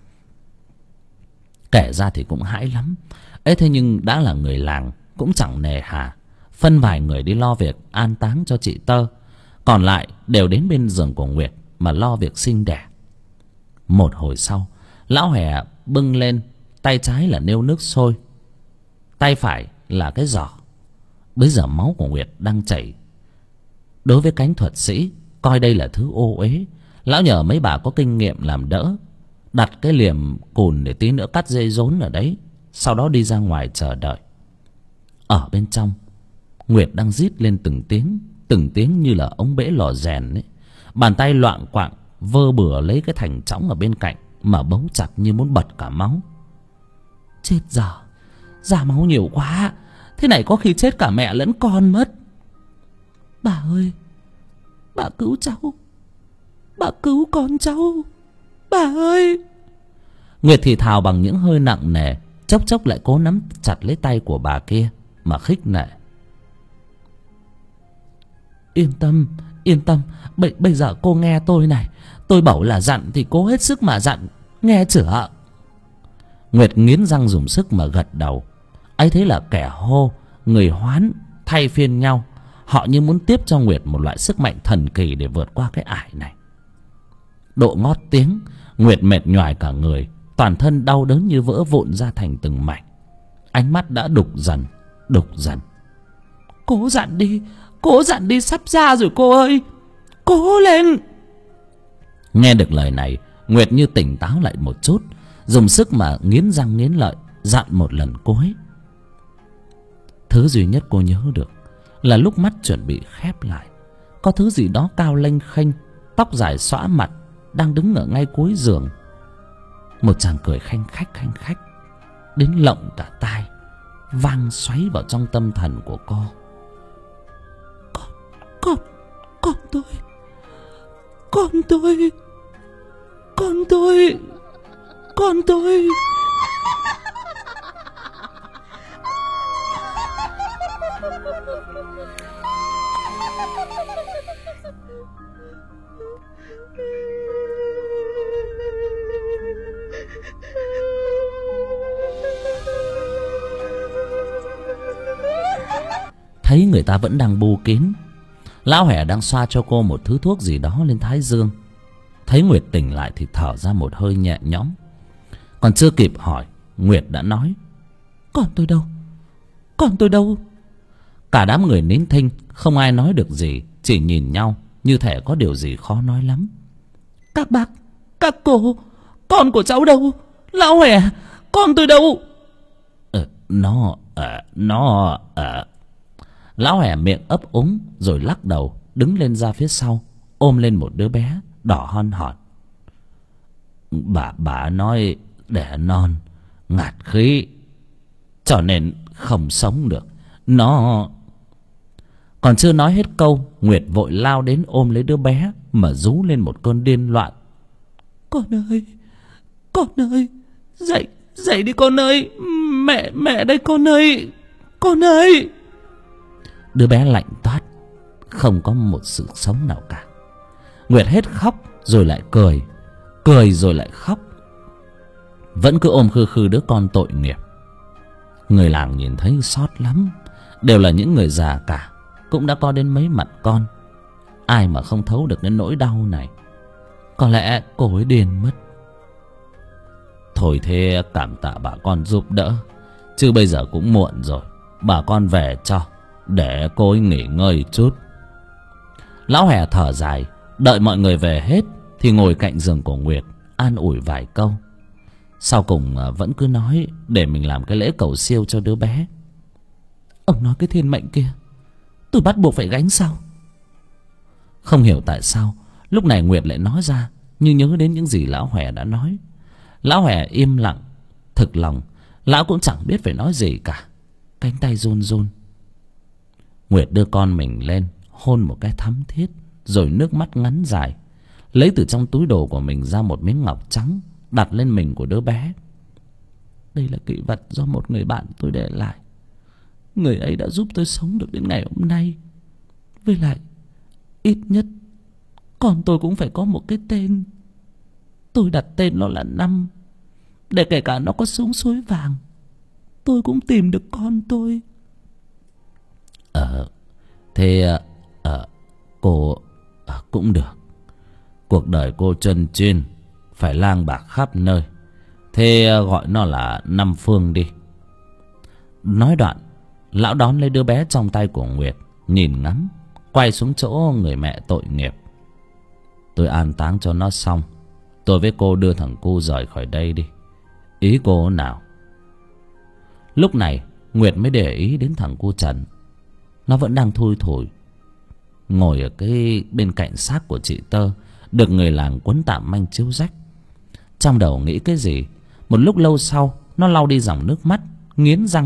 Kể ra thì cũng hãi lắm. Ấy thế nhưng đã là người làng cũng chẳng nề hà, phân vài người đi lo việc an táng cho chị Tơ, còn lại đều đến bên giường của Nguyệt mà lo việc sinh đẻ. Một hồi sau, lão Hòe bưng lên, tay trái là nêu nước sôi, tay phải là cái giỏ. Bây giờ máu của Nguyệt đang chảy. Đối với cánh thuật sĩ, coi đây là thứ ô uế. Lão nhờ mấy bà có kinh nghiệm làm đỡ, đặt cái liềm cùn để tí nữa cắt dây rốn ở đấy, sau đó đi ra ngoài chờ đợi. Ở bên trong, Nguyệt đang rít lên từng tiếng như là ống bể lò rèn ấy. Bàn tay loạng quạng vơ bừa lấy cái thành trõng ở bên cạnh mà bấu chặt như muốn bật cả máu. Chết giờ, ra máu nhiều quá, thế này có khi chết cả mẹ lẫn con mất. Bà ơi, bà cứu cháu, bà cứu con cháu, bà ơi. Nguyệt thì thào bằng những hơi nặng nề, chốc chốc lại cố nắm chặt lấy tay của bà kia mà khích nệ. Yên tâm, bây giờ cô nghe tôi này. Tôi bảo là dặn thì cố hết sức mà dặn, nghe chửa. Nguyệt nghiến răng dùng sức mà gật đầu. Ấy thế là kẻ hô, người hoán thay phiên nhau. Họ như muốn tiếp cho Nguyệt một loại sức mạnh thần kỳ để vượt qua cái ải này. Độ ngót tiếng, Nguyệt mệt nhoài cả người, toàn thân đau đớn như vỡ vụn ra thành từng mảnh. Ánh mắt đã đục dần, đục dần. Cố dặn đi, sắp ra rồi cô ơi, cố lên. Nghe được lời này, Nguyệt như tỉnh táo lại một chút, dùng sức mà nghiến răng nghiến lợi dặn một lần cuối. Thứ duy nhất cô nhớ được là lúc mắt chuẩn bị khép lại, có thứ gì đó cao lênh khênh, tóc dài xõa mặt, đang đứng ở ngay cuối giường. Một chàng cười khanh khách đến lộng cả tai, vang xoáy vào trong tâm thần của cô. Con tôi. Thấy người ta vẫn đang bu kín, lão Hẻ đang xoa cho cô một thứ thuốc gì đó lên thái dương. Thấy Nguyệt tỉnh lại thì thở ra một hơi nhẹ nhõm. Còn chưa kịp hỏi, Nguyệt đã nói: Con tôi đâu? Cả đám người nín thinh, không ai nói được gì, chỉ nhìn nhau như thể có điều gì khó nói lắm. Các bác, các cô, con của cháu đâu? Lão Hẻ, con tôi đâu? Lão Hẻ miệng ấp úng rồi lắc đầu, đứng lên ra phía sau, ôm lên một đứa bé đỏ hon hòn. Bà nói đẻ non ngạt khí, cho nên không sống được. Nó... Còn chưa nói hết câu, Nguyệt vội lao đến ôm lấy đứa bé mà rú lên một cơn điên loạn. Con ơi, dậy đi con ơi, mẹ đây con ơi. Đứa bé lạnh toát, không có một sự sống nào cả. Nguyệt hết khóc rồi lại cười rồi lại khóc, vẫn cứ ôm khư khư đứa con tội nghiệp. Người làng nhìn thấy xót lắm, đều là những người già cả, cũng đã có đến mấy mặt con, ai mà không thấu được cái nỗi đau này. Có lẽ cô ấy điên mất. Thôi thế cảm tạ bà con giúp đỡ, chứ bây giờ cũng muộn rồi, bà con về cho, để cô ấy nghỉ ngơi chút. Lão Hẻ thở dài, đợi mọi người về hết thì ngồi cạnh giường của Nguyệt an ủi vài câu. Sau cùng vẫn cứ nói để mình làm cái lễ cầu siêu cho đứa bé. Ông nói cái thiên mệnh kia tôi bắt buộc phải gánh sao? Không hiểu tại sao lúc này Nguyệt lại nói ra như nhớ đến những gì lão Hẻ đã nói. Lão Hẻ im lặng, thực lòng lão cũng chẳng biết phải nói gì cả, cánh tay run run. Nguyệt đưa con mình lên hôn một cái thắm thiết, rồi nước mắt ngắn dài lấy từ trong túi đồ của mình ra một miếng ngọc trắng đặt lên mình của đứa bé. Đây là kỷ vật do một người bạn tôi để lại. Người ấy đã giúp tôi sống được đến ngày hôm nay. Với lại ít nhất con tôi cũng phải có một cái tên. Tôi đặt tên nó là Năm, để kể cả nó có xuống suối vàng tôi cũng tìm được con tôi. Thế cô cũng được. Cuộc đời cô chân chuyên, phải lang bạc khắp nơi, thế gọi nó là Năm Phương đi. Nói đoạn, lão đón lấy đứa bé trong tay của Nguyệt, nhìn ngắm, quay xuống chỗ người mẹ tội nghiệp. Tôi an táng cho nó xong, tôi với cô đưa thằng cu rời khỏi đây đi. Ý cô nào? Lúc này Nguyệt mới để ý đến thằng cu Trần. Nó vẫn đang thui thủi ngồi ở cái bên cạnh xác của chị Tơ, được người làng quấn tạm manh chiếu rách. Trong đầu nghĩ cái gì, một lúc lâu sau nó lau đi dòng nước mắt, nghiến răng.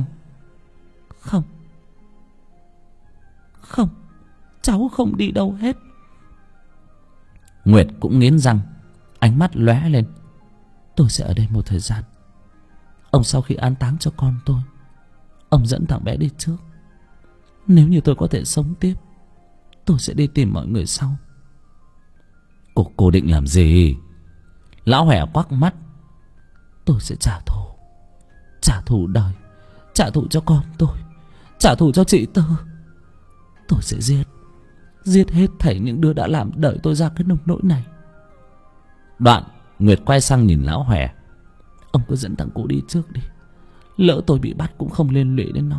Không, cháu không đi đâu hết. Nguyệt cũng nghiến răng, ánh mắt lóe lên. Tôi sẽ ở đây một thời gian. Ông sau khi an táng cho con tôi, ông dẫn thằng bé đi trước. Nếu như tôi có thể sống tiếp, tôi sẽ đi tìm mọi người sau. Cô định làm gì? Lão Hẻ quắc mắt. Tôi sẽ trả thù đời, trả thù cho con tôi, trả thù cho chị Tơ. Tôi sẽ giết hết thảy những đứa đã làm đợi tôi ra cái nông nỗi này. Đoạn Nguyệt quay sang nhìn lão Hẻ. Ông cứ dẫn thằng cu đi trước đi, lỡ tôi bị bắt cũng không liên lụy đến nó.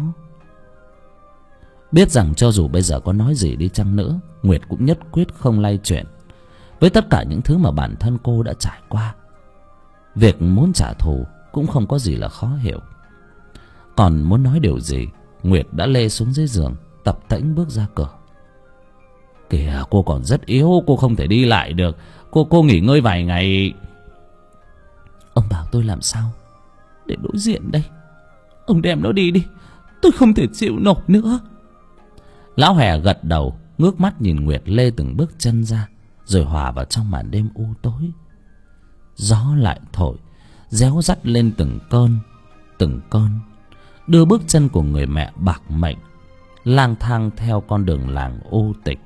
Biết rằng cho dù bây giờ có nói gì đi chăng nữa, Nguyệt cũng nhất quyết không lay chuyện. Với tất cả những thứ mà bản thân cô đã trải qua, việc muốn trả thù cũng không có gì là khó hiểu. Còn muốn nói điều gì, Nguyệt đã lê xuống dưới giường, tập tễnh bước ra cửa. Kìa, cô còn rất yếu, cô không thể đi lại được. Cô nghỉ ngơi vài ngày. Ông bảo tôi làm sao để đối diện đây? Ông đem nó đi đi, tôi không thể chịu nổi nữa. Lão Hòe gật đầu, ngước mắt nhìn Nguyệt lê từng bước chân ra, rồi hòa vào trong màn đêm u tối. Gió lại thổi réo rắt lên từng cơn, đưa bước chân của người mẹ bạc mệnh lang thang theo con đường làng u tịch.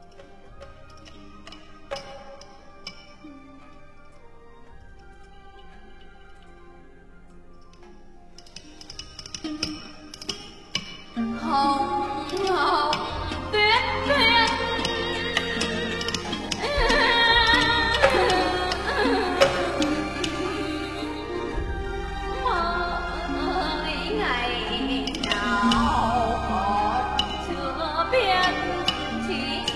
Hồng hồng tuyết tuyết, mơ ơi ngày nào còn chưa biết chi.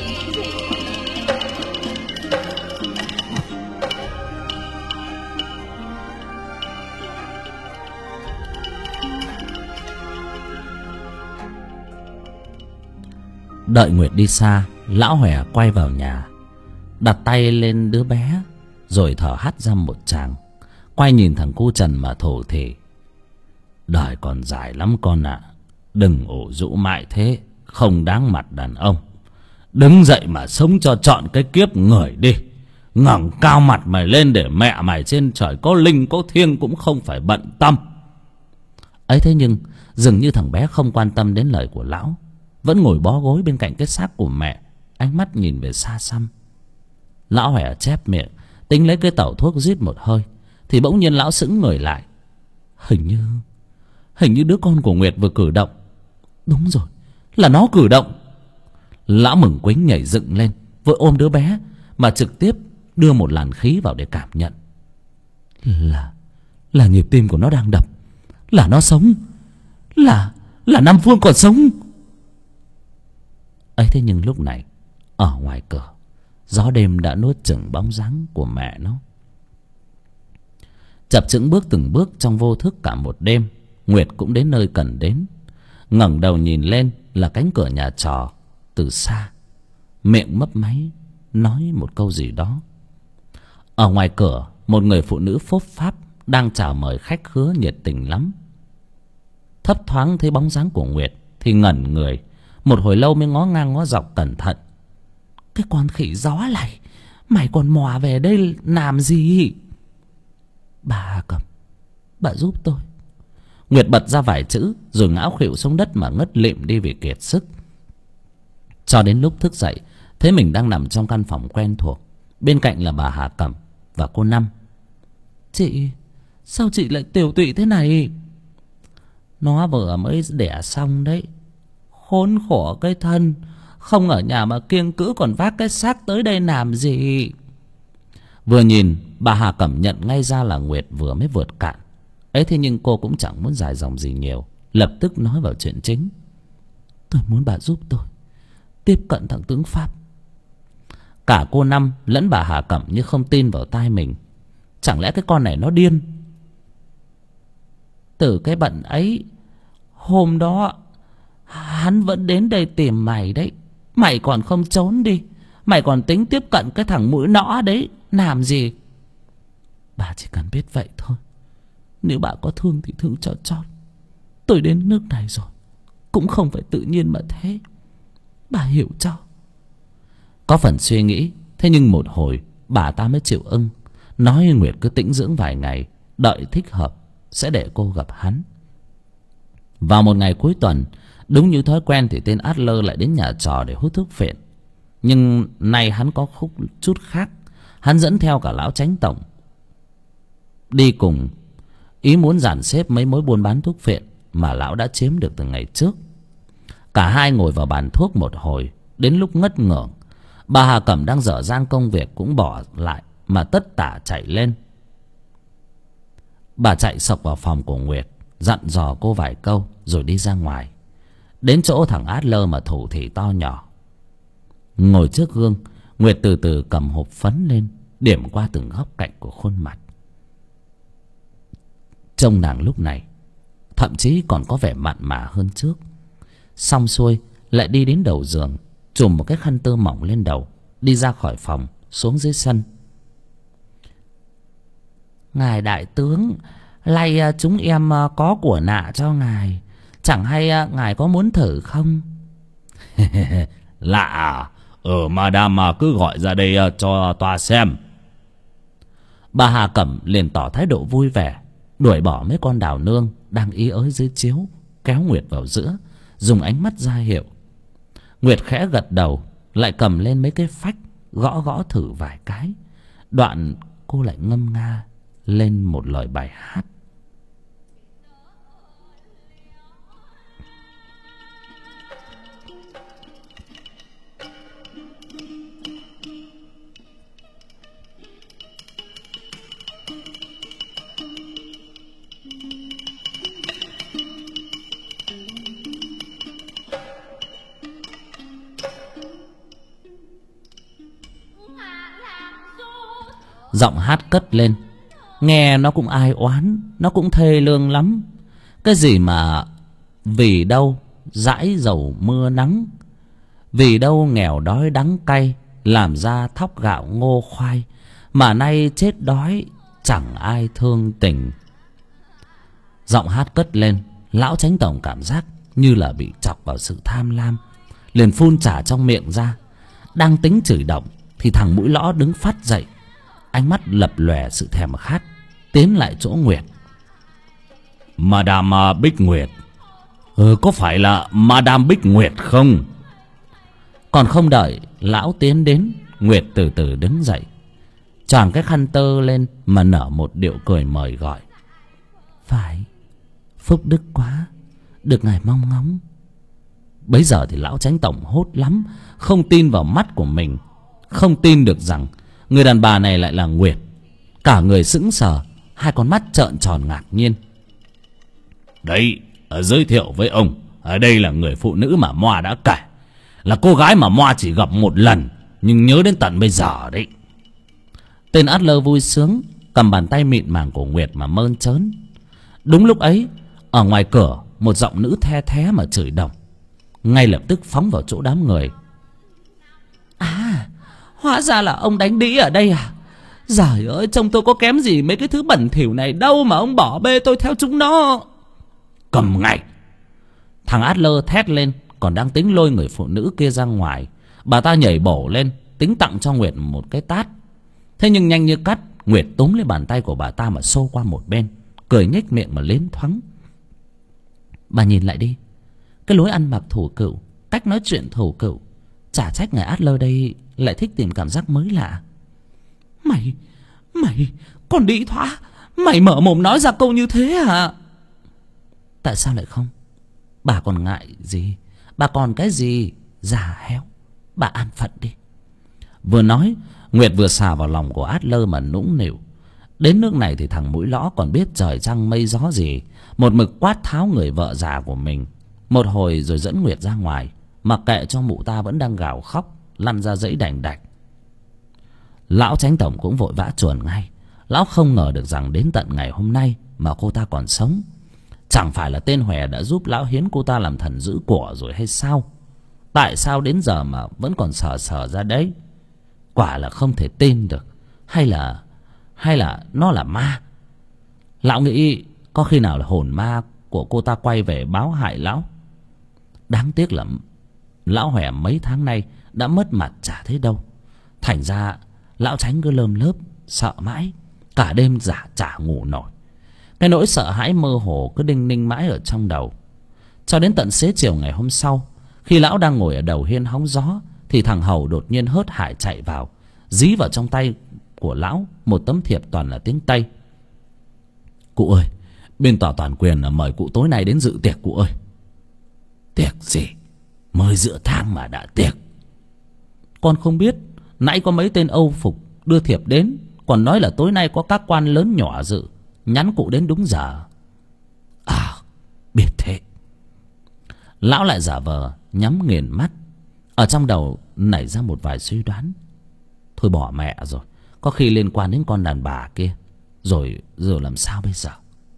Đợi Nguyệt đi xa, Lão Hòe quay vào nhà, đặt tay lên đứa bé, rồi thở hắt ra một tràng, quay nhìn thằng cu Trần mà thổ thỉ. Đời còn dài lắm con ạ. Đừng ủ rũ mãi thế, không đáng mặt đàn ông. Đứng dậy mà sống cho trọn cái kiếp người đi. ngẩng cao mặt mày lên để mẹ mày trên trời có linh có thiêng cũng không phải bận tâm. Ấy thế nhưng dường như thằng bé không quan tâm đến lời của lão, vẫn ngồi bó gối bên cạnh cái xác của mẹ, ánh mắt nhìn về xa xăm. Lão Hòe chép miệng tính lấy cái tẩu thuốc rít một hơi, thì bỗng nhiên lão sững người lại. Hình như đứa con của Nguyệt vừa cử động. Đúng rồi, là nó cử động. Lão mừng quính nhảy dựng lên, vội ôm đứa bé mà trực tiếp đưa một làn khí vào để cảm nhận. Là nhịp tim của nó đang đập, là nó sống, là Nam Phương còn sống. Ấy thế nhưng lúc này ở ngoài cửa, gió đêm đã nuốt chửng bóng dáng của mẹ nó. Chập chững bước từng bước trong vô thức cả một đêm, Nguyệt cũng đến nơi cần đến. Ngẩng đầu nhìn lên là cánh cửa nhà trọ. Từ xa, miệng mấp máy nói một câu gì đó. Ở ngoài cửa, một người phụ nữ phốp pháp đang chào mời khách khứa nhiệt tình lắm. Thấp thoáng thấy bóng dáng của Nguyệt thì ngẩn người, một hồi lâu mới ngó ngang ngó dọc cẩn thận. Cái con khỉ gió này, mày còn mò về đây làm gì? Bà Cầm, bà giúp tôi. Nguyệt bật ra vài chữ rồi ngã khuỵu xuống đất mà ngất lịm đi vì kiệt sức. Cho đến lúc thức dậy, thấy mình đang nằm trong căn phòng quen thuộc, bên cạnh là bà Hà Cẩm và cô Năm. Chị, sao chị lại tiều tụy thế này? Nó vừa mới đẻ xong đấy. Khốn khổ cái thân, không ở nhà mà kiêng cữ còn vác cái xác tới đây làm gì? Vừa nhìn, bà Hà Cẩm nhận ngay ra là Nguyệt vừa mới vượt cạn. Ấy thế nhưng cô cũng chẳng muốn dài dòng gì nhiều, lập tức nói vào chuyện chính. Tôi muốn bà giúp tôi tiếp cận thằng tướng Pháp. Cả cô Năm lẫn bà Hà Cẩm như không tin vào tai mình. Chẳng lẽ cái con này nó điên? Từ cái bận ấy, hôm đó hắn vẫn đến đây tìm mày đấy. Mày còn không trốn đi, mày còn tính tiếp cận cái thằng mũi nõ đấy làm gì? Bà chỉ cần biết vậy thôi. Nếu bà có thương thì thương cho chót. Tôi đến nước này rồi cũng không phải tự nhiên mà thế. Bà hiểu cho. Có phần suy nghĩ, thế nhưng một hồi bà ta mới chịu ưng, nói Nguyệt cứ tĩnh dưỡng vài ngày, đợi thích hợp sẽ để cô gặp hắn. Vào một ngày cuối tuần, đúng như thói quen thì tên Adler lại đến nhà trọ để hút thuốc phiện. Nhưng nay hắn có chút khác. Hắn dẫn theo cả lão chánh tổng đi cùng, ý muốn dàn xếp mấy mối buôn bán thuốc phiện mà lão đã chiếm được từ ngày trước. Cả hai ngồi vào bàn thuốc một hồi, đến lúc ngất ngưởng, bà Hà Cẩm đang dở dang công việc cũng bỏ lại mà tất tả chạy lên. Bà chạy sộc vào phòng của Nguyệt, dặn dò cô vài câu rồi đi ra ngoài. Đến chỗ thằng Adler mà thủ thỉ to nhỏ. Ngồi trước gương, Nguyệt từ từ cầm hộp phấn lên, điểm qua từng góc cạnh của khuôn mặt. Trông nàng lúc này thậm chí còn có vẻ mặn mà hơn trước. Xong xuôi lại đi đến đầu giường, trùm một cái khăn tơ mỏng lên đầu, đi ra khỏi phòng xuống dưới sân. Ngài đại tướng, lay chúng em có của nạ cho ngài, chẳng hay ngài có muốn thử không? Lạ à? Madame cứ gọi ra đây cho tòa xem. Bà Hà Cẩm liền tỏ thái độ vui vẻ, đuổi bỏ mấy con đào nương đang ý ới dưới chiếu, kéo Nguyệt vào giữa, dùng ánh mắt ra hiệu. Nguyệt khẽ gật đầu, lại cầm lên mấy cái phách, gõ gõ thử vài cái. Đoạn cô lại ngâm nga lên một lời bài hát. Giọng hát cất lên, nghe nó cũng ai oán, nó cũng thê lương lắm. Cái gì mà vì đâu dãi dầu mưa nắng, vì đâu nghèo đói đắng cay, làm ra thóc gạo ngô khoai, mà nay chết đói chẳng ai thương tình. Giọng hát cất lên, lão chánh tổng cảm giác như là bị chọc vào sự tham lam, liền phun trà trong miệng ra. Đang tính chửi động thì thằng mũi lõ đứng phát dậy, ánh mắt lập lòe sự thèm khát, tiến lại chỗ Nguyệt. Madame Bích Nguyệt. Có phải là Madame Bích Nguyệt không? Còn không đợi lão tiến đến, Nguyệt từ từ đứng dậy, choàng cái khăn tơ lên mà nở một điệu cười mời gọi. Phải, phúc đức quá, được ngài mong ngóng. Bấy giờ thì lão chánh tổng hốt lắm, không tin vào mắt của mình, không tin được rằng người đàn bà này lại là Nguyệt. Cả người sững sờ, hai con mắt trợn tròn ngạc nhiên. Đấy, giới thiệu với ông, đây là người phụ nữ mà Moa đã kể, là cô gái mà Moa chỉ gặp một lần nhưng nhớ đến tận bây giờ đấy. Tên Adler vui sướng, cầm bàn tay mịn màng của Nguyệt mà mơn trớn. Đúng lúc ấy, ở ngoài cửa một giọng nữ the thé mà chửi đồng, ngay lập tức phóng vào chỗ đám người. À, hóa ra là ông đánh đĩ ở đây à? Giời ơi, trông tôi có kém gì mấy cái thứ bẩn thỉu này đâu mà ông bỏ bê tôi theo chúng nó. Cầm ngay! Thằng Adler thét lên, còn đang tính lôi người phụ nữ kia ra ngoài. Bà ta nhảy bổ lên, tính tặng cho Nguyệt một cái tát. Thế nhưng nhanh như cắt, Nguyệt túm lấy bàn tay của bà ta mà xô qua một bên, cười nhếch miệng mà liến thoáng. Bà nhìn lại đi, cái lối ăn mặc thủ cựu, cách nói chuyện thủ cựu, chả trách ngài Adler đây lại thích tìm cảm giác mới lạ. Mày còn đĩ thoá, mày mở mồm nói ra câu như thế à? Tại sao lại không? Bà còn ngại gì? Bà còn cái gì? Già héo, bà an phận đi. Vừa nói, Nguyệt vừa xà vào lòng của Adler mà nũng nịu. Đến nước này thì thằng mũi lõ còn biết trời trăng mây gió gì, một mực quát tháo người vợ già của mình một hồi rồi dẫn Nguyệt ra ngoài, mặc kệ cho mụ ta vẫn đang gào khóc lăn ra dãy đành đạch. Lão chánh tổng cũng vội vã chuồn ngay. Lão không ngờ được rằng đến tận ngày hôm nay mà cô ta còn sống. Chẳng phải là tên Hòe đã giúp lão hiến cô ta làm thần giữ của rồi hay sao? Tại sao đến giờ mà vẫn còn sờ sờ ra đấy? Quả là không thể tin được. Hay là nó là ma? Lão nghĩ có khi nào là hồn ma của cô ta quay về báo hại lão. Đáng tiếc là lão Hòe mấy tháng nay đã mất mặt chả thấy đâu. Thành ra lão Tránh cứ lơm lớp sợ mãi, cả đêm chả ngủ nổi. Cái nỗi sợ hãi mơ hồ cứ đinh ninh mãi ở trong đầu. Cho đến tận xế chiều ngày hôm sau, khi lão đang ngồi ở đầu hiên hóng gió, thì thằng Hầu đột nhiên hớt hải chạy vào, dí vào trong tay của lão một tấm thiệp toàn là tiếng Tây. Cụ ơi, bên tòa toàn quyền là mời cụ tối nay đến dự tiệc cụ ơi. Tiệc gì? Mới giữa tháng mà đã tiệc? Con không biết, nãy có mấy tên Âu phục đưa thiệp đến, còn nói là tối nay có các quan lớn nhỏ dự, Nhắn cụ đến đúng giờ. À, biết thế. Lão lại giả vờ nhắm nghiền mắt. Ở trong đầu nảy ra một vài suy đoán. Thôi bỏ mẹ rồi, có khi liên quan đến con đàn bà kia. Rồi làm sao bây giờ?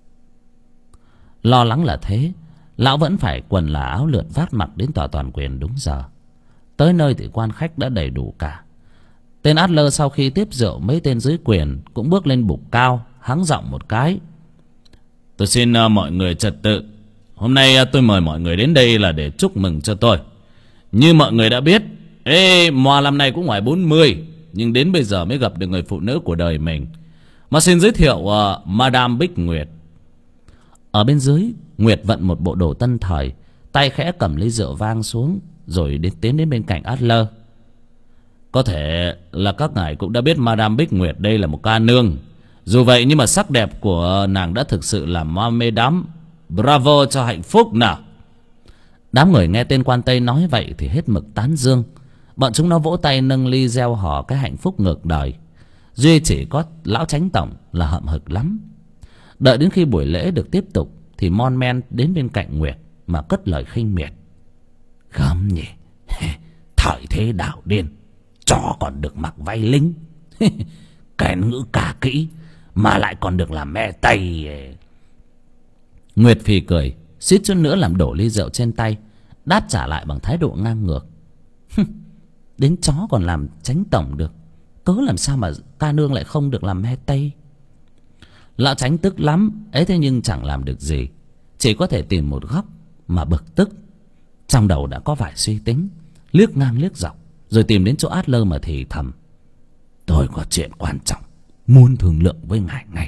Lo lắng là thế, lão vẫn phải quần là áo lượt vát mặc đến tòa toàn quyền đúng giờ. Tới nơi thì quan khách đã đầy đủ cả. Tên Adler sau khi tiếp rượu mấy tên dưới quyền cũng bước lên bục cao, hắng giọng một cái. Tôi xin mọi người trật tự. Hôm nay tôi mời mọi người đến đây là để chúc mừng cho tôi. Như mọi người đã biết, Moa năm nay cũng ngoài 40, nhưng đến bây giờ mới gặp được người phụ nữ của đời mình. Mà xin giới thiệu Madame Bích Nguyệt. Ở bên dưới, Nguyệt vận một bộ đồ tân thời, tay khẽ cầm ly rượu vang xuống, rồi tiến đến bên cạnh Adler. Có thể là các ngài cũng đã biết Madame Bích Nguyệt đây là một ca nương. Dù vậy nhưng mà sắc đẹp của nàng đã thực sự làm ma mê đắm. Bravo cho hạnh phúc nào. Đám người nghe tên quan Tây nói vậy thì hết mực tán dương. Bọn chúng nó vỗ tay nâng ly reo hò cái hạnh phúc ngược đời. Duy chỉ có lão chánh tổng là hậm hực lắm. Đợi đến khi buổi lễ được tiếp tục thì Mon Men đến bên cạnh Nguyệt mà cất lời khinh miệt. Gớm nhỉ, thời thế đảo điên, chó còn được mặc váy lính. Kèn ngữ cả kỹ mà lại còn được làm mẹ Tây. Nguyệt phì cười, suýt chút nữa làm đổ ly rượu trên tay, đáp trả lại bằng thái độ ngang ngược. Đến chó còn làm chánh tổng được, cớ làm sao mà ca nương lại không được làm mẹ Tây? Lão chánh tức lắm ấy, thế nhưng chẳng làm được gì, chỉ có thể tìm một góc mà bực tức. Trong đầu đã có vài suy tính, liếc ngang liếc dọc, rồi tìm đến chỗ Adler mà thì thầm. Tôi có chuyện quan trọng muốn thương lượng với ngài ngay.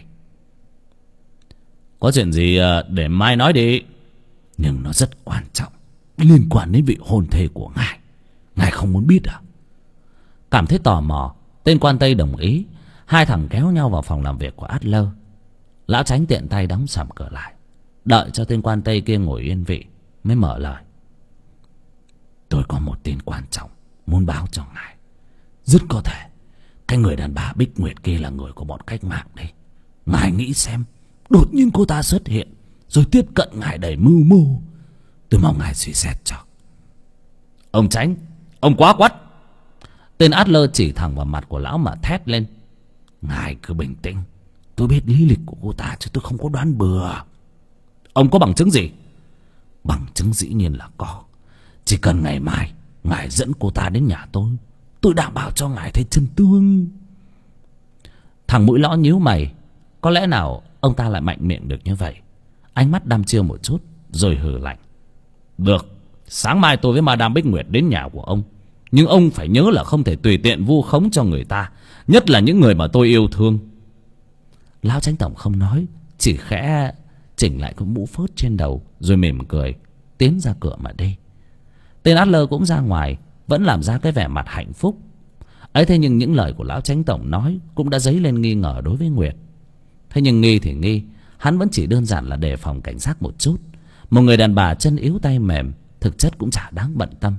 Có chuyện gì để mai nói đi. Nhưng nó rất quan trọng, liên quan đến vị hôn thê của ngài. Ngài không muốn biết à? Cảm thấy tò mò, tên quan Tây đồng ý. Hai thằng kéo nhau vào phòng làm việc của Adler. Lão chánh tiện tay đóng sầm cửa lại, đợi cho tên quan Tây kia ngồi yên vị mới mở lời. Tôi có một tin quan trọng muốn báo cho ngài. Rất có thể cái người đàn bà Bích Nguyệt kia là người của bọn cách mạng đây. Ngài nghĩ xem, đột nhiên cô ta xuất hiện rồi tiếp cận ngài đầy mưu mô. Tôi mong ngài suy xét cho. Ông Chánh, ông quá quắt. Tên Adler chỉ thẳng vào mặt của lão mà thét lên. Ngài cứ bình tĩnh, tôi biết lý lịch của cô ta chứ tôi không có đoán bừa. Ông có bằng chứng gì? Bằng chứng dĩ nhiên là có. Chỉ cần ngày mai ngài dẫn cô ta đến nhà tôi đảm bảo cho ngài thấy chân tương. Thằng mũi lõ nhíu mày. Có lẽ nào ông ta lại mạnh miệng được như vậy? Ánh mắt đăm chiêu một chút rồi hừ lạnh. Được, sáng mai tôi với Madame Bích Nguyệt đến nhà của ông. Nhưng ông phải nhớ là không thể tùy tiện vu khống cho người ta, nhất là những người mà tôi yêu thương. Lão chánh tổng không nói, chỉ khẽ chỉnh lại cái mũ phớt trên đầu rồi mỉm cười tiến ra cửa mà đi. Tên Adler cũng ra ngoài, vẫn làm ra cái vẻ mặt hạnh phúc ấy. Thế nhưng những lời của lão chánh tổng nói cũng đã dấy lên nghi ngờ đối với Nguyệt. Thế nhưng nghi thì nghi, hắn vẫn chỉ đơn giản là đề phòng cảnh giác một chút. Một người đàn bà chân yếu tay mềm thực chất cũng chả đáng bận tâm.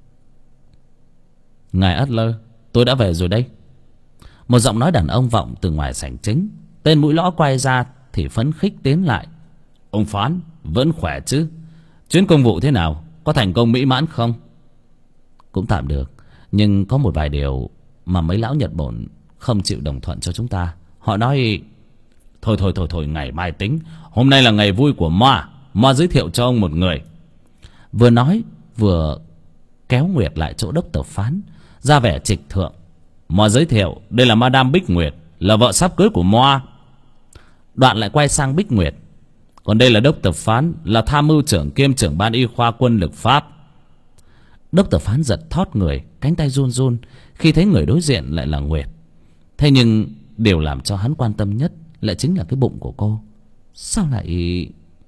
Ngài Adler, tôi đã về rồi đây. Một giọng nói đàn ông vọng từ ngoài sảnh chính. Tên mũi lõ quay ra thì phấn khích tiến lại. Ông phán vẫn khỏe chứ? Chuyến công vụ thế nào, có thành công mỹ mãn không? Cũng tạm được, nhưng có một vài điều mà mấy lão Nhật Bổn không chịu đồng thuận cho chúng ta. Họ nói Thôi, ngày mai tính. Hôm nay là ngày vui của Ma giới thiệu cho ông một người. Vừa nói vừa kéo Nguyệt lại chỗ đốc tờ phán, ra vẻ trịch thượng. Ma giới thiệu, đây là Madame Bích Nguyệt, là vợ sắp cưới của Moa. Đoạn lại quay sang Bích Nguyệt. Còn đây là đốc tờ phán, là tham mưu trưởng kiêm trưởng ban y khoa quân lực Pháp. Đốc tờ phán giật thót người, cánh tay run run khi thấy người đối diện lại là Nguyệt. Thế nhưng điều làm cho hắn quan tâm nhất lại chính là cái bụng của cô. Sao lại...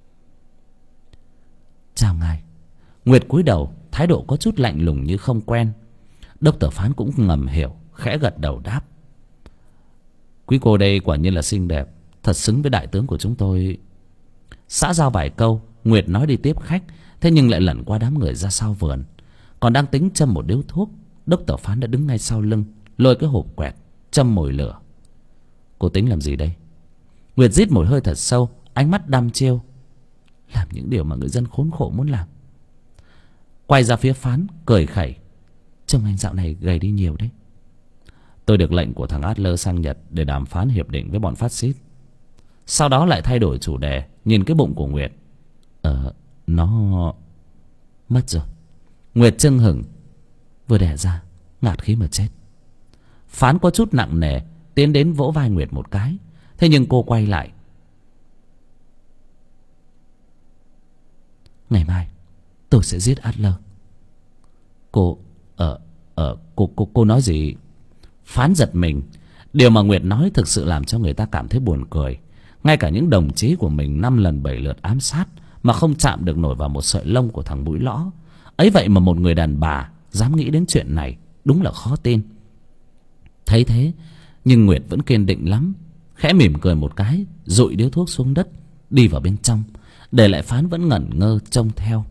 Chào ngài. Nguyệt cúi đầu, thái độ có chút lạnh lùng như không quen. Đốc tờ phán cũng ngầm hiểu, khẽ gật đầu đáp. Quý cô đây quả nhiên là xinh đẹp, thật xứng với đại tướng của chúng tôi. Xã giao vài câu, Nguyệt nói đi tiếp khách. Thế nhưng lại lẩn qua đám người ra sau vườn. Còn đang tính châm một điếu thuốc, đốc tờ phán đã đứng ngay sau lưng, lôi cái hộp quẹt châm mồi lửa. Cô tính làm gì đây? Nguyệt rít một hơi thật sâu, ánh mắt đăm chiêu. Làm những điều mà người dân khốn khổ muốn làm. Quay ra phía Phán cười khẩy. Trông anh dạo này gầy đi nhiều đấy. Tôi được lệnh của thằng Adler sang Nhật để đàm phán hiệp định với bọn phát xít. Sau đó lại thay đổi chủ đề, nhìn cái bụng của Nguyệt. Nó mất rồi. Nguyệt chưng hửng. Vừa đẻ ra ngạt khí mà chết. Phán có chút nặng nề tiến đến vỗ vai Nguyệt một cái. Thế nhưng cô quay lại. Ngày mai tôi sẽ giết Adler. Cô nói gì? Phán giật mình. Điều mà Nguyệt nói thực sự làm cho người ta cảm thấy buồn cười. Ngay cả những đồng chí của mình 5 lần 7 lượt ám sát mà không chạm được nổi vào một sợi lông của thằng mũi lõ. Ấy vậy mà một người đàn bà dám nghĩ đến chuyện này, đúng là khó tin. Thấy thế nhưng Nguyệt vẫn kiên định lắm. Khẽ mỉm cười một cái, dụi điếu thuốc xuống đất, đi vào bên trong, để lại Phán vẫn ngẩn ngơ trông theo.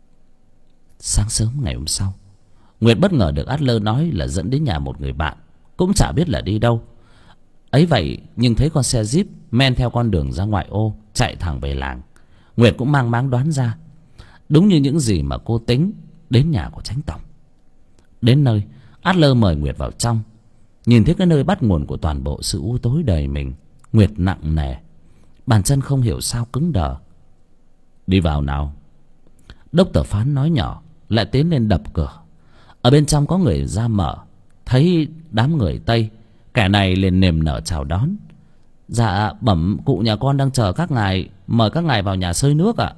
Sáng sớm ngày hôm sau, Nguyệt bất ngờ được Adler nói là dẫn đến nhà một người bạn, cũng chả biết là đi đâu. Ấy vậy nhưng thấy con xe Jeep men theo con đường ra ngoại ô, chạy thẳng về làng. Nguyệt cũng mang máng đoán ra, đúng như những gì mà cô tính, đến nhà của Chánh tổng. Đến nơi, Adler mời Nguyệt vào trong. Nhìn thấy cái nơi bắt nguồn của toàn bộ sự u tối đời mình, Nguyệt nặng nề, bàn chân không hiểu sao cứng đờ. Đi vào nào. Đốc tờ Phán nói nhỏ, lại tiến lên đập cửa. Ở bên trong có người ra mở. Thấy đám người Tây, kẻ này liền niềm nở chào đón. Dạ bẩm cụ nhà con đang chờ các ngài, mời các ngài vào nhà xơi nước ạ.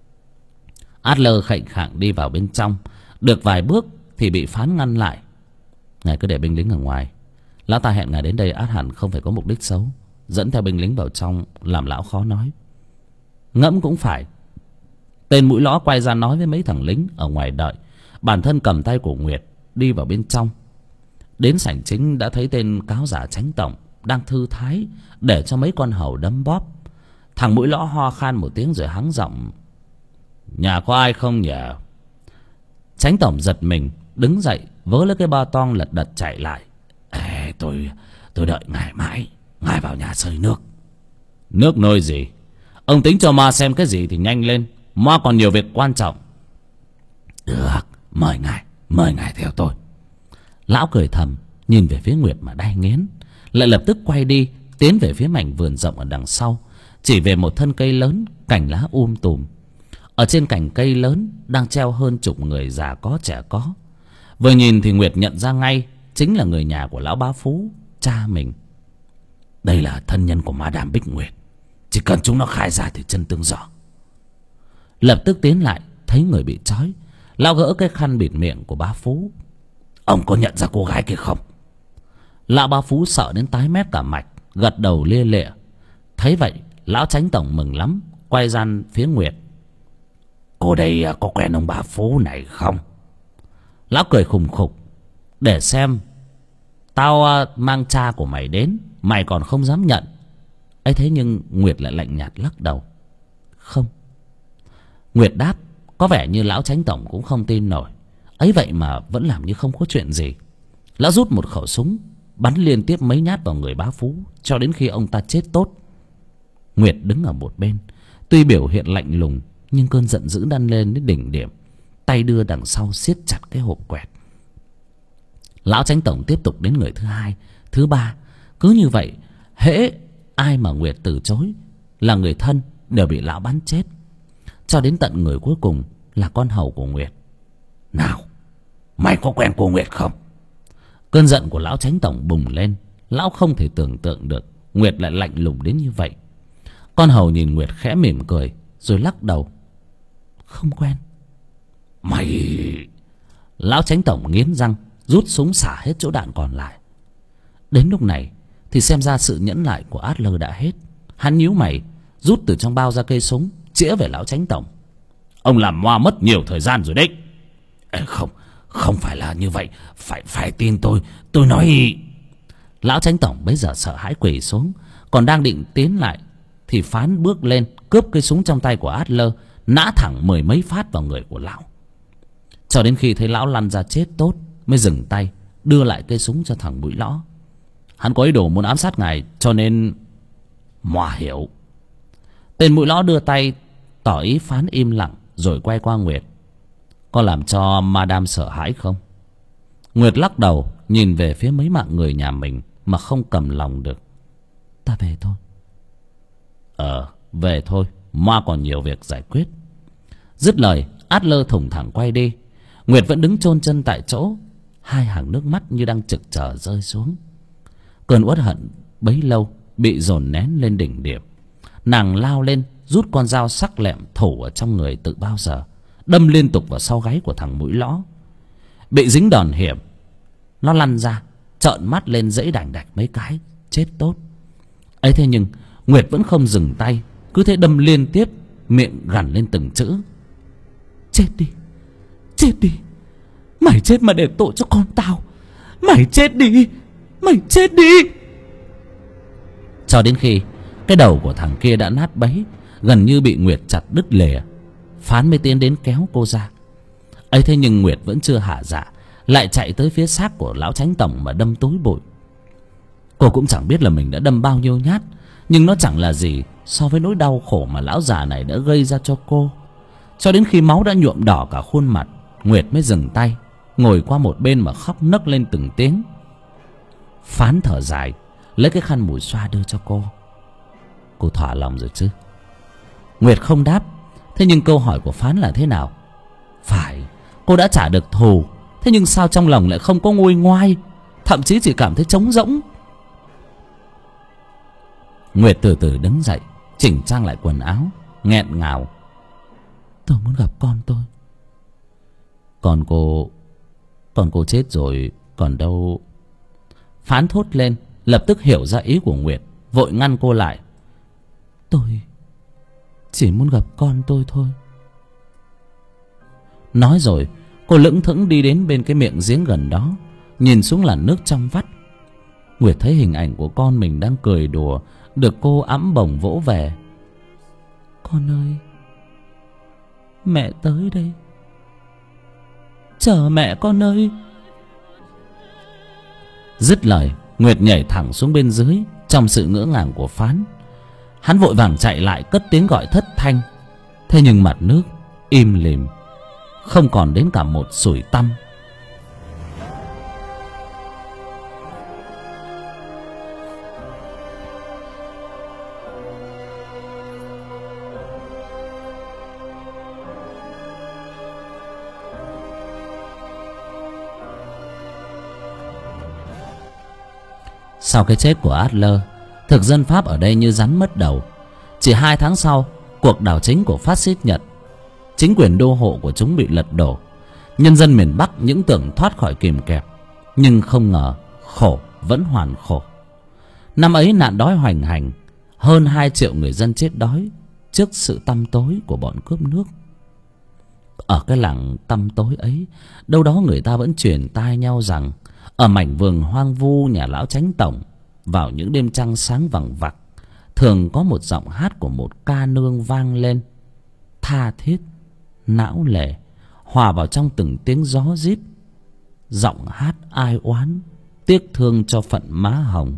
Adler khệnh khạng đi vào bên trong. Được vài bước thì bị Phán ngăn lại. Ngài cứ để binh lính ở ngoài. Lão ta hẹn ngài đến đây ắt hẳn không phải có mục đích xấu. Dẫn theo binh lính vào trong làm lão khó nói. Ngẫm cũng phải. Tên mũi lõ quay ra nói với mấy thằng lính ở ngoài đợi. Bản thân cầm tay của Nguyệt đi vào bên trong. Đến sảnh chính đã thấy tên cáo giả Chánh tổng đang thư thái để cho mấy con hầu đấm bóp. Thằng mũi lõ ho khan một tiếng rồi hắng giọng. Nhà có ai không nhỉ? Chánh tổng giật mình, đứng dậy vớ lấy cái ba toang lật đật chạy lại. Tôi đợi ngài mãi. Ngài vào nhà xơi nước. Nước nôi gì? Ông tính cho ma xem cái gì thì nhanh lên. Ma còn nhiều việc quan trọng. Được, mời ngài theo tôi. Lão cười thầm, nhìn về phía Nguyệt mà đay nghiến. Lại lập tức quay đi, tiến về phía mảnh vườn rộng ở đằng sau. Chỉ về một thân cây lớn, cành lá tùm. Ở trên cành cây lớn đang treo hơn chục người già có trẻ có. Vừa nhìn thì Nguyệt nhận ra ngay, chính là người nhà của lão bá Phú, cha mình. Đây là thân nhân của Madame Bích Nguyệt. Chỉ cần chúng nó khai ra thì chân tương rõ. Lập tức tiến lại, thấy người bị trói, lão gỡ cái khăn bịt miệng của bá Phú. Ông có nhận ra cô gái kia không? Lão bá Phú sợ đến tái mét cả mạch, gật đầu lia lịa. Thấy vậy lão Chánh tổng mừng lắm, quay ra phía Nguyệt. Cô đây có quen ông bá Phú này không? Lão cười khùng khục. Để xem. Tao mang cha của mày đến, mày còn không dám nhận. Ấy thế nhưng Nguyệt lại lạnh nhạt lắc đầu. Không. Nguyệt đáp. Có vẻ như lão Chánh tổng cũng không tin nổi. Ấy vậy mà vẫn làm như không có chuyện gì. Lão rút một khẩu súng, bắn liên tiếp mấy nhát vào người bá Phú, cho đến khi ông ta chết tốt. Nguyệt đứng ở một bên, tuy biểu hiện lạnh lùng, nhưng cơn giận dữ đan lên đến đỉnh điểm. Tay đưa đằng sau siết chặt cái hộp quẹt. Lão Chánh tổng tiếp tục đến người thứ hai, thứ ba. Cứ như vậy, hễ ai mà Nguyệt từ chối là người thân đều bị lão bắn chết. Cho đến tận người cuối cùng là con hầu của Nguyệt. Nào, mày có quen cô Nguyệt không? Cơn giận của lão Chánh tổng bùng lên. Lão không thể tưởng tượng được Nguyệt lại lạnh lùng đến như vậy. Con hầu nhìn Nguyệt khẽ mỉm cười, rồi lắc đầu. Không quen. Mày... Lão Chánh tổng nghiến răng, rút súng xả hết chỗ đạn còn lại. Đến lúc này thì xem ra sự nhẫn nại của Adler đã hết. Hắn nhíu mày, rút từ trong bao ra cây súng, chĩa về lão Chánh tổng. Ông làm moa mất nhiều thời gian rồi đấy. Không phải là như vậy. Phải tin tôi nói... Lão Chánh tổng bấy giờ sợ hãi quỳ xuống. Còn đang định tiến lại thì Phán bước lên, cướp cây súng trong tay của Adler, nã thẳng 10 mấy phát vào người của lão. Cho đến khi thấy lão lăn ra chết tốt mới dừng tay, đưa lại cây súng cho thằng mũi lõ. Hắn có ý đồ muốn ám sát ngài, cho nên... Mòa hiểu. Tên mũi lõ đưa tay tỏ ý Phán im lặng, rồi quay qua Nguyệt. Có làm cho Madame sợ hãi không? Nguyệt lắc đầu, nhìn về phía mấy mạng người nhà mình mà không cầm lòng được. Ta về thôi. Về thôi, ma còn nhiều việc giải quyết. Dứt lời, Adler thủng thẳng quay đi. Nguyệt vẫn đứng chôn chân tại chỗ, hai hàng nước mắt như đang trực chờ rơi xuống. Cơn uất hận bấy lâu bị dồn nén lên đỉnh điểm. Nàng lao lên, rút con dao sắc lẹm thủ ở trong người tự bao giờ, đâm liên tục vào sau gáy của thằng mũi lõ. Bị dính đòn hiểm, nó lăn ra, trợn mắt lên dãy đành đạch mấy cái, chết tốt. ấy thế nhưng Nguyệt vẫn không dừng tay, cứ thế đâm liên tiếp, miệng gằn lên từng chữ: chết đi, chết đi, mày chết mà để tội cho con tao. Mày chết đi, mày chết đi. Cho đến khi cái đầu của thằng kia đã nát bấy, gần như bị Nguyệt chặt đứt lìa, Phán mới tiến đến kéo cô ra. ấy thế nhưng Nguyệt vẫn chưa hả dạ, lại chạy tới phía xác của lão chánh tổng mà đâm túi bụi. Cô cũng chẳng biết là mình đã đâm bao nhiêu nhát, nhưng nó chẳng là gì so với nỗi đau khổ mà lão già này đã gây ra cho cô. Cho đến khi máu đã nhuộm đỏ cả khuôn mặt, Nguyệt mới dừng tay, ngồi qua một bên mà khóc nấc lên từng tiếng. Phán thở dài, lấy cái khăn mùi xoa đưa cho cô. Cô thỏa lòng rồi chứ? Nguyệt không đáp. Thế nhưng câu hỏi của Phán là thế nào? Phải, cô đã trả được thù, thế nhưng sao trong lòng lại không có nguôi ngoai, thậm chí chỉ cảm thấy trống rỗng. Nguyệt từ từ đứng dậy, chỉnh trang lại quần áo, nghẹn ngào: tôi muốn gặp con tôi. Còn cô chết rồi còn đâu? Phán thốt lên, lập tức hiểu ra ý của Nguyệt, vội ngăn cô lại: tôi chỉ muốn gặp con tôi thôi. Nói rồi cô lững thững đi đến bên cái miệng giếng gần đó, nhìn xuống làn nước trong vắt. Nguyệt thấy hình ảnh của con mình đang cười đùa, được cô ẵm bồng vỗ về. Con ơi, mẹ tới đây, chờ mẹ con ơi. Dứt lời, Nguyệt nhảy thẳng xuống bên dưới trong sự ngỡ ngàng của Phán. Hắn vội vàng chạy lại cất tiếng gọi thất thanh. Thế nhưng mặt nước im lìm, không còn đến cả một sủi tăm. Sau cái chết của Adler, thực dân Pháp ở đây như rắn mất đầu. Chỉ 2 tháng sau, cuộc đảo chính của phát xít Nhật, chính quyền đô hộ của chúng bị lật đổ. Nhân dân miền Bắc những tưởng thoát khỏi kìm kẹp, nhưng không ngờ khổ vẫn hoàn khổ. Năm ấy nạn đói hoành hành, hơn 2 triệu người dân chết đói trước sự tăm tối của bọn cướp nước. Ở cái làng tăm tối ấy, đâu đó người ta vẫn truyền tai nhau rằng ở mảnh vườn hoang vu nhà lão chánh tổng, vào những đêm trăng sáng vằng vặc, thường có một giọng hát của một ca nương vang lên, tha thiết, não nề, hòa vào trong từng tiếng gió rít. Giọng hát ai oán, tiếc thương cho phận má hồng.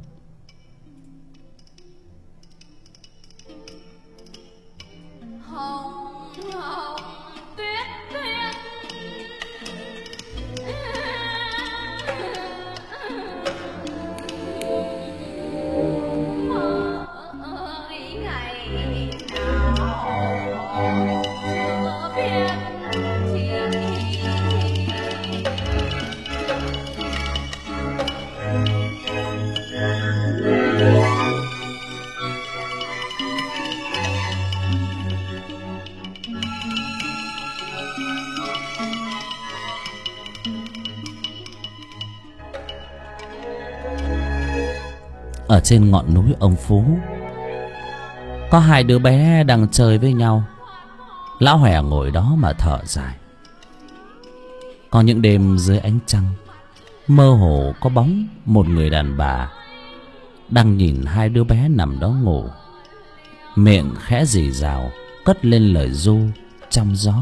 Ở trên ngọn núi ông Phú, có 2 đứa bé đang chơi với nhau. Lão Hòe ngồi đó mà thở dài. Có những đêm dưới ánh trăng, mơ hồ có bóng một người đàn bà đang nhìn 2 đứa bé nằm đó ngủ, miệng khẽ rì rào cất lên lời ru trong gió.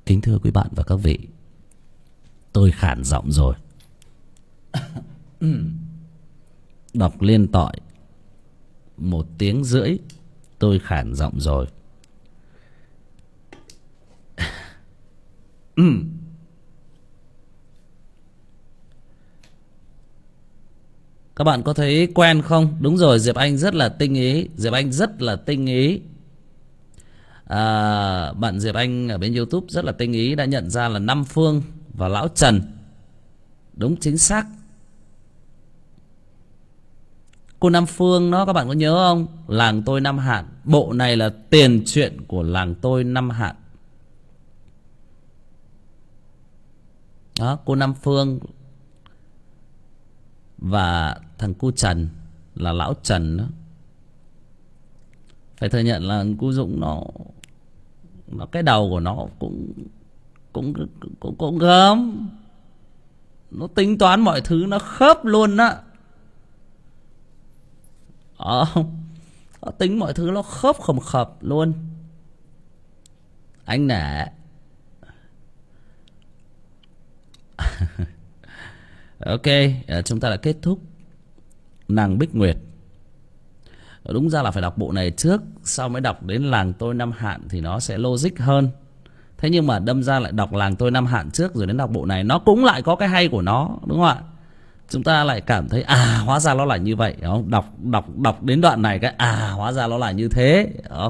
Kính thưa quý bạn và các vị, tôi khản giọng rồi. Đọc liên tọi 1 tiếng rưỡi, tôi khản giọng rồi. Các bạn có thấy quen không? Đúng rồi, Diệp Anh rất là tinh ý. Diệp Anh rất là tinh ý. Bạn Diệp Anh ở bên YouTube rất là tinh ý, đã nhận ra là Nam Phương và Lão Trần. Đúng chính xác. Cô Nam Phương đó, các bạn có nhớ không? Làng Tôi Năm Hạn. Bộ này là tiền truyện của Làng Tôi Năm Hạn. Đó, cô Nam Phương và thằng cu Trần là Lão Trần đó. Phải thừa nhận là cu Dũng nó cái đầu của nó cũng gớm. Nó tính toán mọi thứ nó khớp luôn á. Nó tính mọi thứ nó khớp khầm khập luôn. Anh nể. Ok, chúng ta đã kết thúc Nàng Bích Nguyệt. Đúng ra là phải đọc bộ này trước, sau mới đọc đến Làng Tôi Năm Hạn thì nó sẽ logic hơn. Thế nhưng mà đâm ra lại đọc Làng Tôi Năm Hạn trước rồi đến đọc bộ này, nó cũng lại có cái hay của nó, đúng không ạ? Chúng ta lại cảm thấy hóa ra nó là như vậy, đúng không? Đọc đến đoạn này cái hóa ra nó là như thế, đúng không?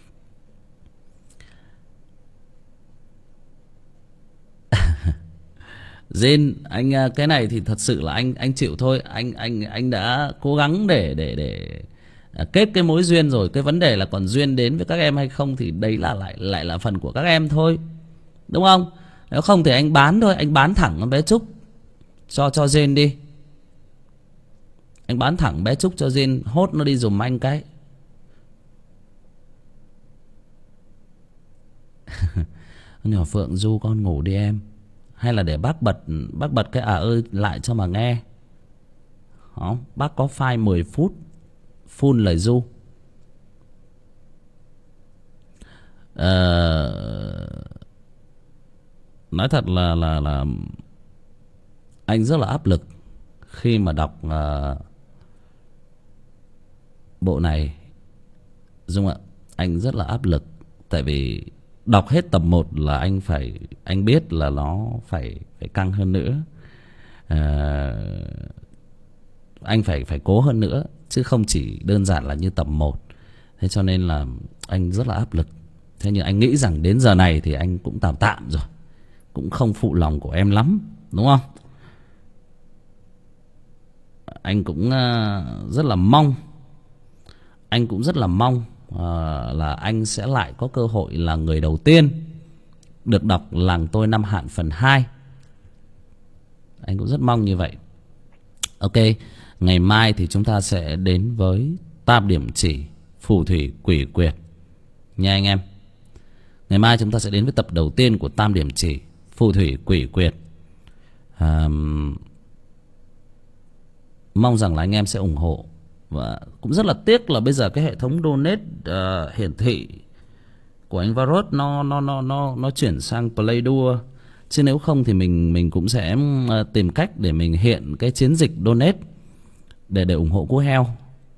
Jin, anh cái này thì thật sự là anh chịu thôi. Anh đã cố gắng để kết cái mối duyên rồi. Cái vấn đề là còn duyên đến với các em hay không thì đấy là lại là phần của các em thôi, đúng không? Nếu không thì anh bán thôi, anh bán thẳng con bé Trúc cho Jin đi. Anh bán thẳng bé Trúc cho Jin, hốt nó đi giùm anh cái. Nhỏ Phượng Du con ngủ đi em. Hay là để bác bật cái ơi lại cho mà nghe. Không, bác có file 10 phút full lời Du. Nói thật là anh rất là áp lực khi mà đọc bộ này, Dung ạ. Anh rất là áp lực. Tại vì đọc hết tập 1 là anh biết là nó phải căng hơn nữa. Anh phải cố hơn nữa, chứ không chỉ đơn giản là như tập 1. Thế cho nên là anh rất là áp lực. Thế nhưng anh nghĩ rằng đến giờ này thì anh cũng tạm rồi, cũng không phụ lòng của em lắm, đúng không? Anh cũng rất là mong, là anh sẽ lại có cơ hội là người đầu tiên được đọc Làng Tôi Năm Hạn phần 2. Anh cũng rất mong như vậy. Ok, ngày mai thì chúng ta sẽ đến với Tam Điểm Chỉ Phù Thủy Quỷ Quyệt nha anh em. Ngày mai chúng ta sẽ đến với tập đầu tiên của Tam Điểm Chỉ Phù Thủy Quỷ Quyệt. Mong rằng là anh em sẽ ủng hộ. Và cũng rất là tiếc là bây giờ cái hệ thống donate hiển thị của anh Varus nó chuyển sang Playdoor. Chứ nếu không thì mình cũng sẽ tìm cách để mình hiện cái chiến dịch donate để ủng hộ cú heo,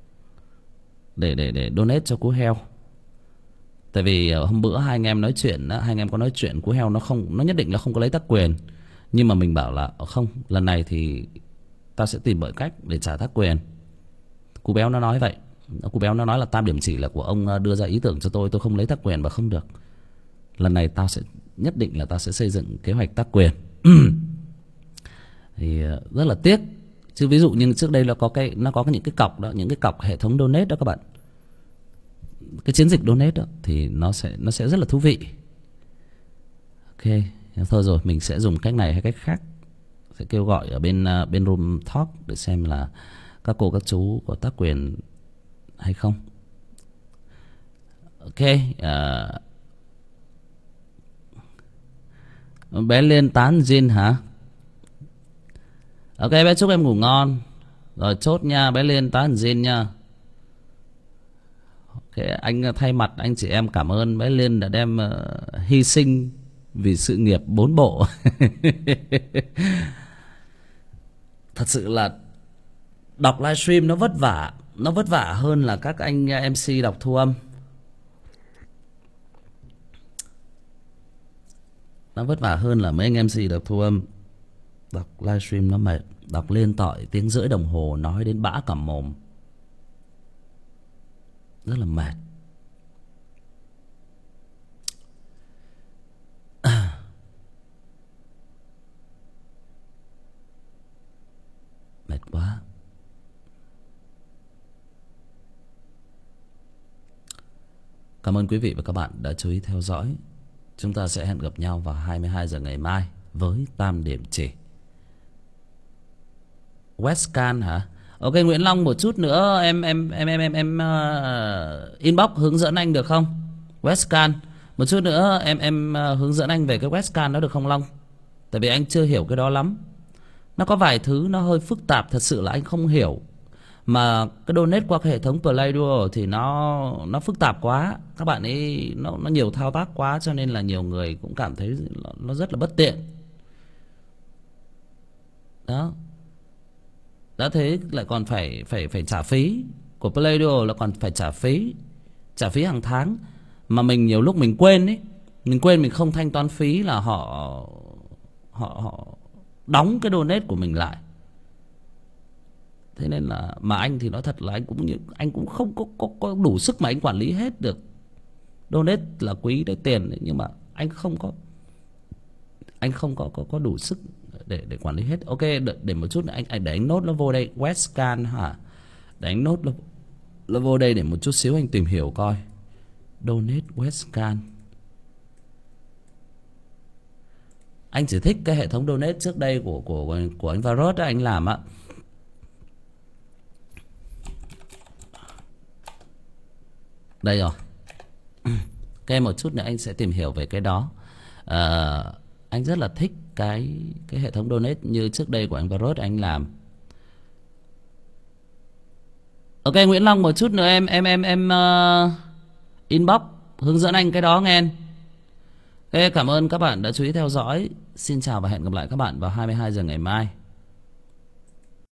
để donate cho cú heo. Tại vì hôm bữa hai anh em nói chuyện, hai anh em có nói chuyện cú heo nó nhất định là không có lấy tác quyền. Nhưng mà mình bảo là không, lần này thì ta sẽ tìm mọi cách để trả tác quyền. Cú béo nó nói vậy. Cú béo nó nói là Tam Điểm Chỉ là của ông đưa ra ý tưởng cho tôi không lấy tác quyền và không được. Lần này tao sẽ nhất định là tao sẽ xây dựng kế hoạch tác quyền. Thì rất là tiếc. Chứ ví dụ như trước đây nó có những cái cọc đó, những cái cọc hệ thống donate đó các bạn. Cái chiến dịch donate đó thì nó sẽ rất là thú vị. Ok, thôi rồi mình sẽ dùng cách này hay cách khác. Sẽ kêu gọi ở bên room talk để xem là các cô các chú có tác quyền hay không. Ok, bé lên tán Jin hả? Ok, bé chúc em ngủ ngon. Rồi chốt nha, bé lên tán Jin nha. Ok, anh thay mặt anh chị em cảm ơn bé Liên đã đem hy sinh vì sự nghiệp 4 bộ. Thật sự là đọc livestream nó vất vả. Nó vất vả hơn là các anh MC đọc thu âm. Nó vất vả hơn là mấy anh MC đọc thu âm. Đọc livestream nó mệt. Đọc lên tỏi tiếng rưỡi đồng hồ nói đến bã cả mồm. Rất là mệt. Mệt quá. Cảm ơn quý vị và các bạn đã chú ý theo dõi. Chúng ta sẽ hẹn gặp nhau vào 22 giờ ngày mai với tam điểm chỉ. Westcan hả? Ok Nguyễn Long, một chút nữa em inbox hướng dẫn anh được không? Westcan, một chút nữa em hướng dẫn anh về cái Westcan đó được không Long? Tại vì anh chưa hiểu cái đó lắm. Nó có vài thứ nó hơi phức tạp, thật sự là anh không hiểu. Mà cái donate qua cái hệ thống Playdual thì nó phức tạp quá. Các bạn ấy nó nhiều thao tác quá, cho nên là nhiều người cũng cảm thấy nó rất là bất tiện. Đó. Đã thế lại còn phải trả phí. Của Playdual là còn phải trả phí. Trả phí hàng tháng. Mà mình nhiều lúc mình quên ấy. Mình quên mình không thanh toán phí là họ đóng cái donate của mình lại. Thế nên là mà anh thì nói thật là anh cũng không có đủ sức mà anh quản lý hết được. Donate là quý đấy, tiền đấy, nhưng mà anh không có đủ sức để quản lý hết. Ok, để một chút anh để anh nốt nó vô đây. Westcan hả? Để anh nốt nó vô đây để một chút xíu anh tìm hiểu coi. Donate Westcan. Anh chỉ thích cái hệ thống donate trước đây của anh Varus đó, anh làm ạ. Đây rồi. Ok, một chút nữa anh sẽ tìm hiểu về cái đó. Anh rất là thích cái hệ thống donate như trước đây của anh Varus anh làm. Ok Nguyễn Long, một chút nữa em inbox hướng dẫn anh cái đó nghe. Ok, cảm ơn các bạn đã chú ý theo dõi. Xin chào và hẹn gặp lại các bạn vào 22 giờ ngày mai.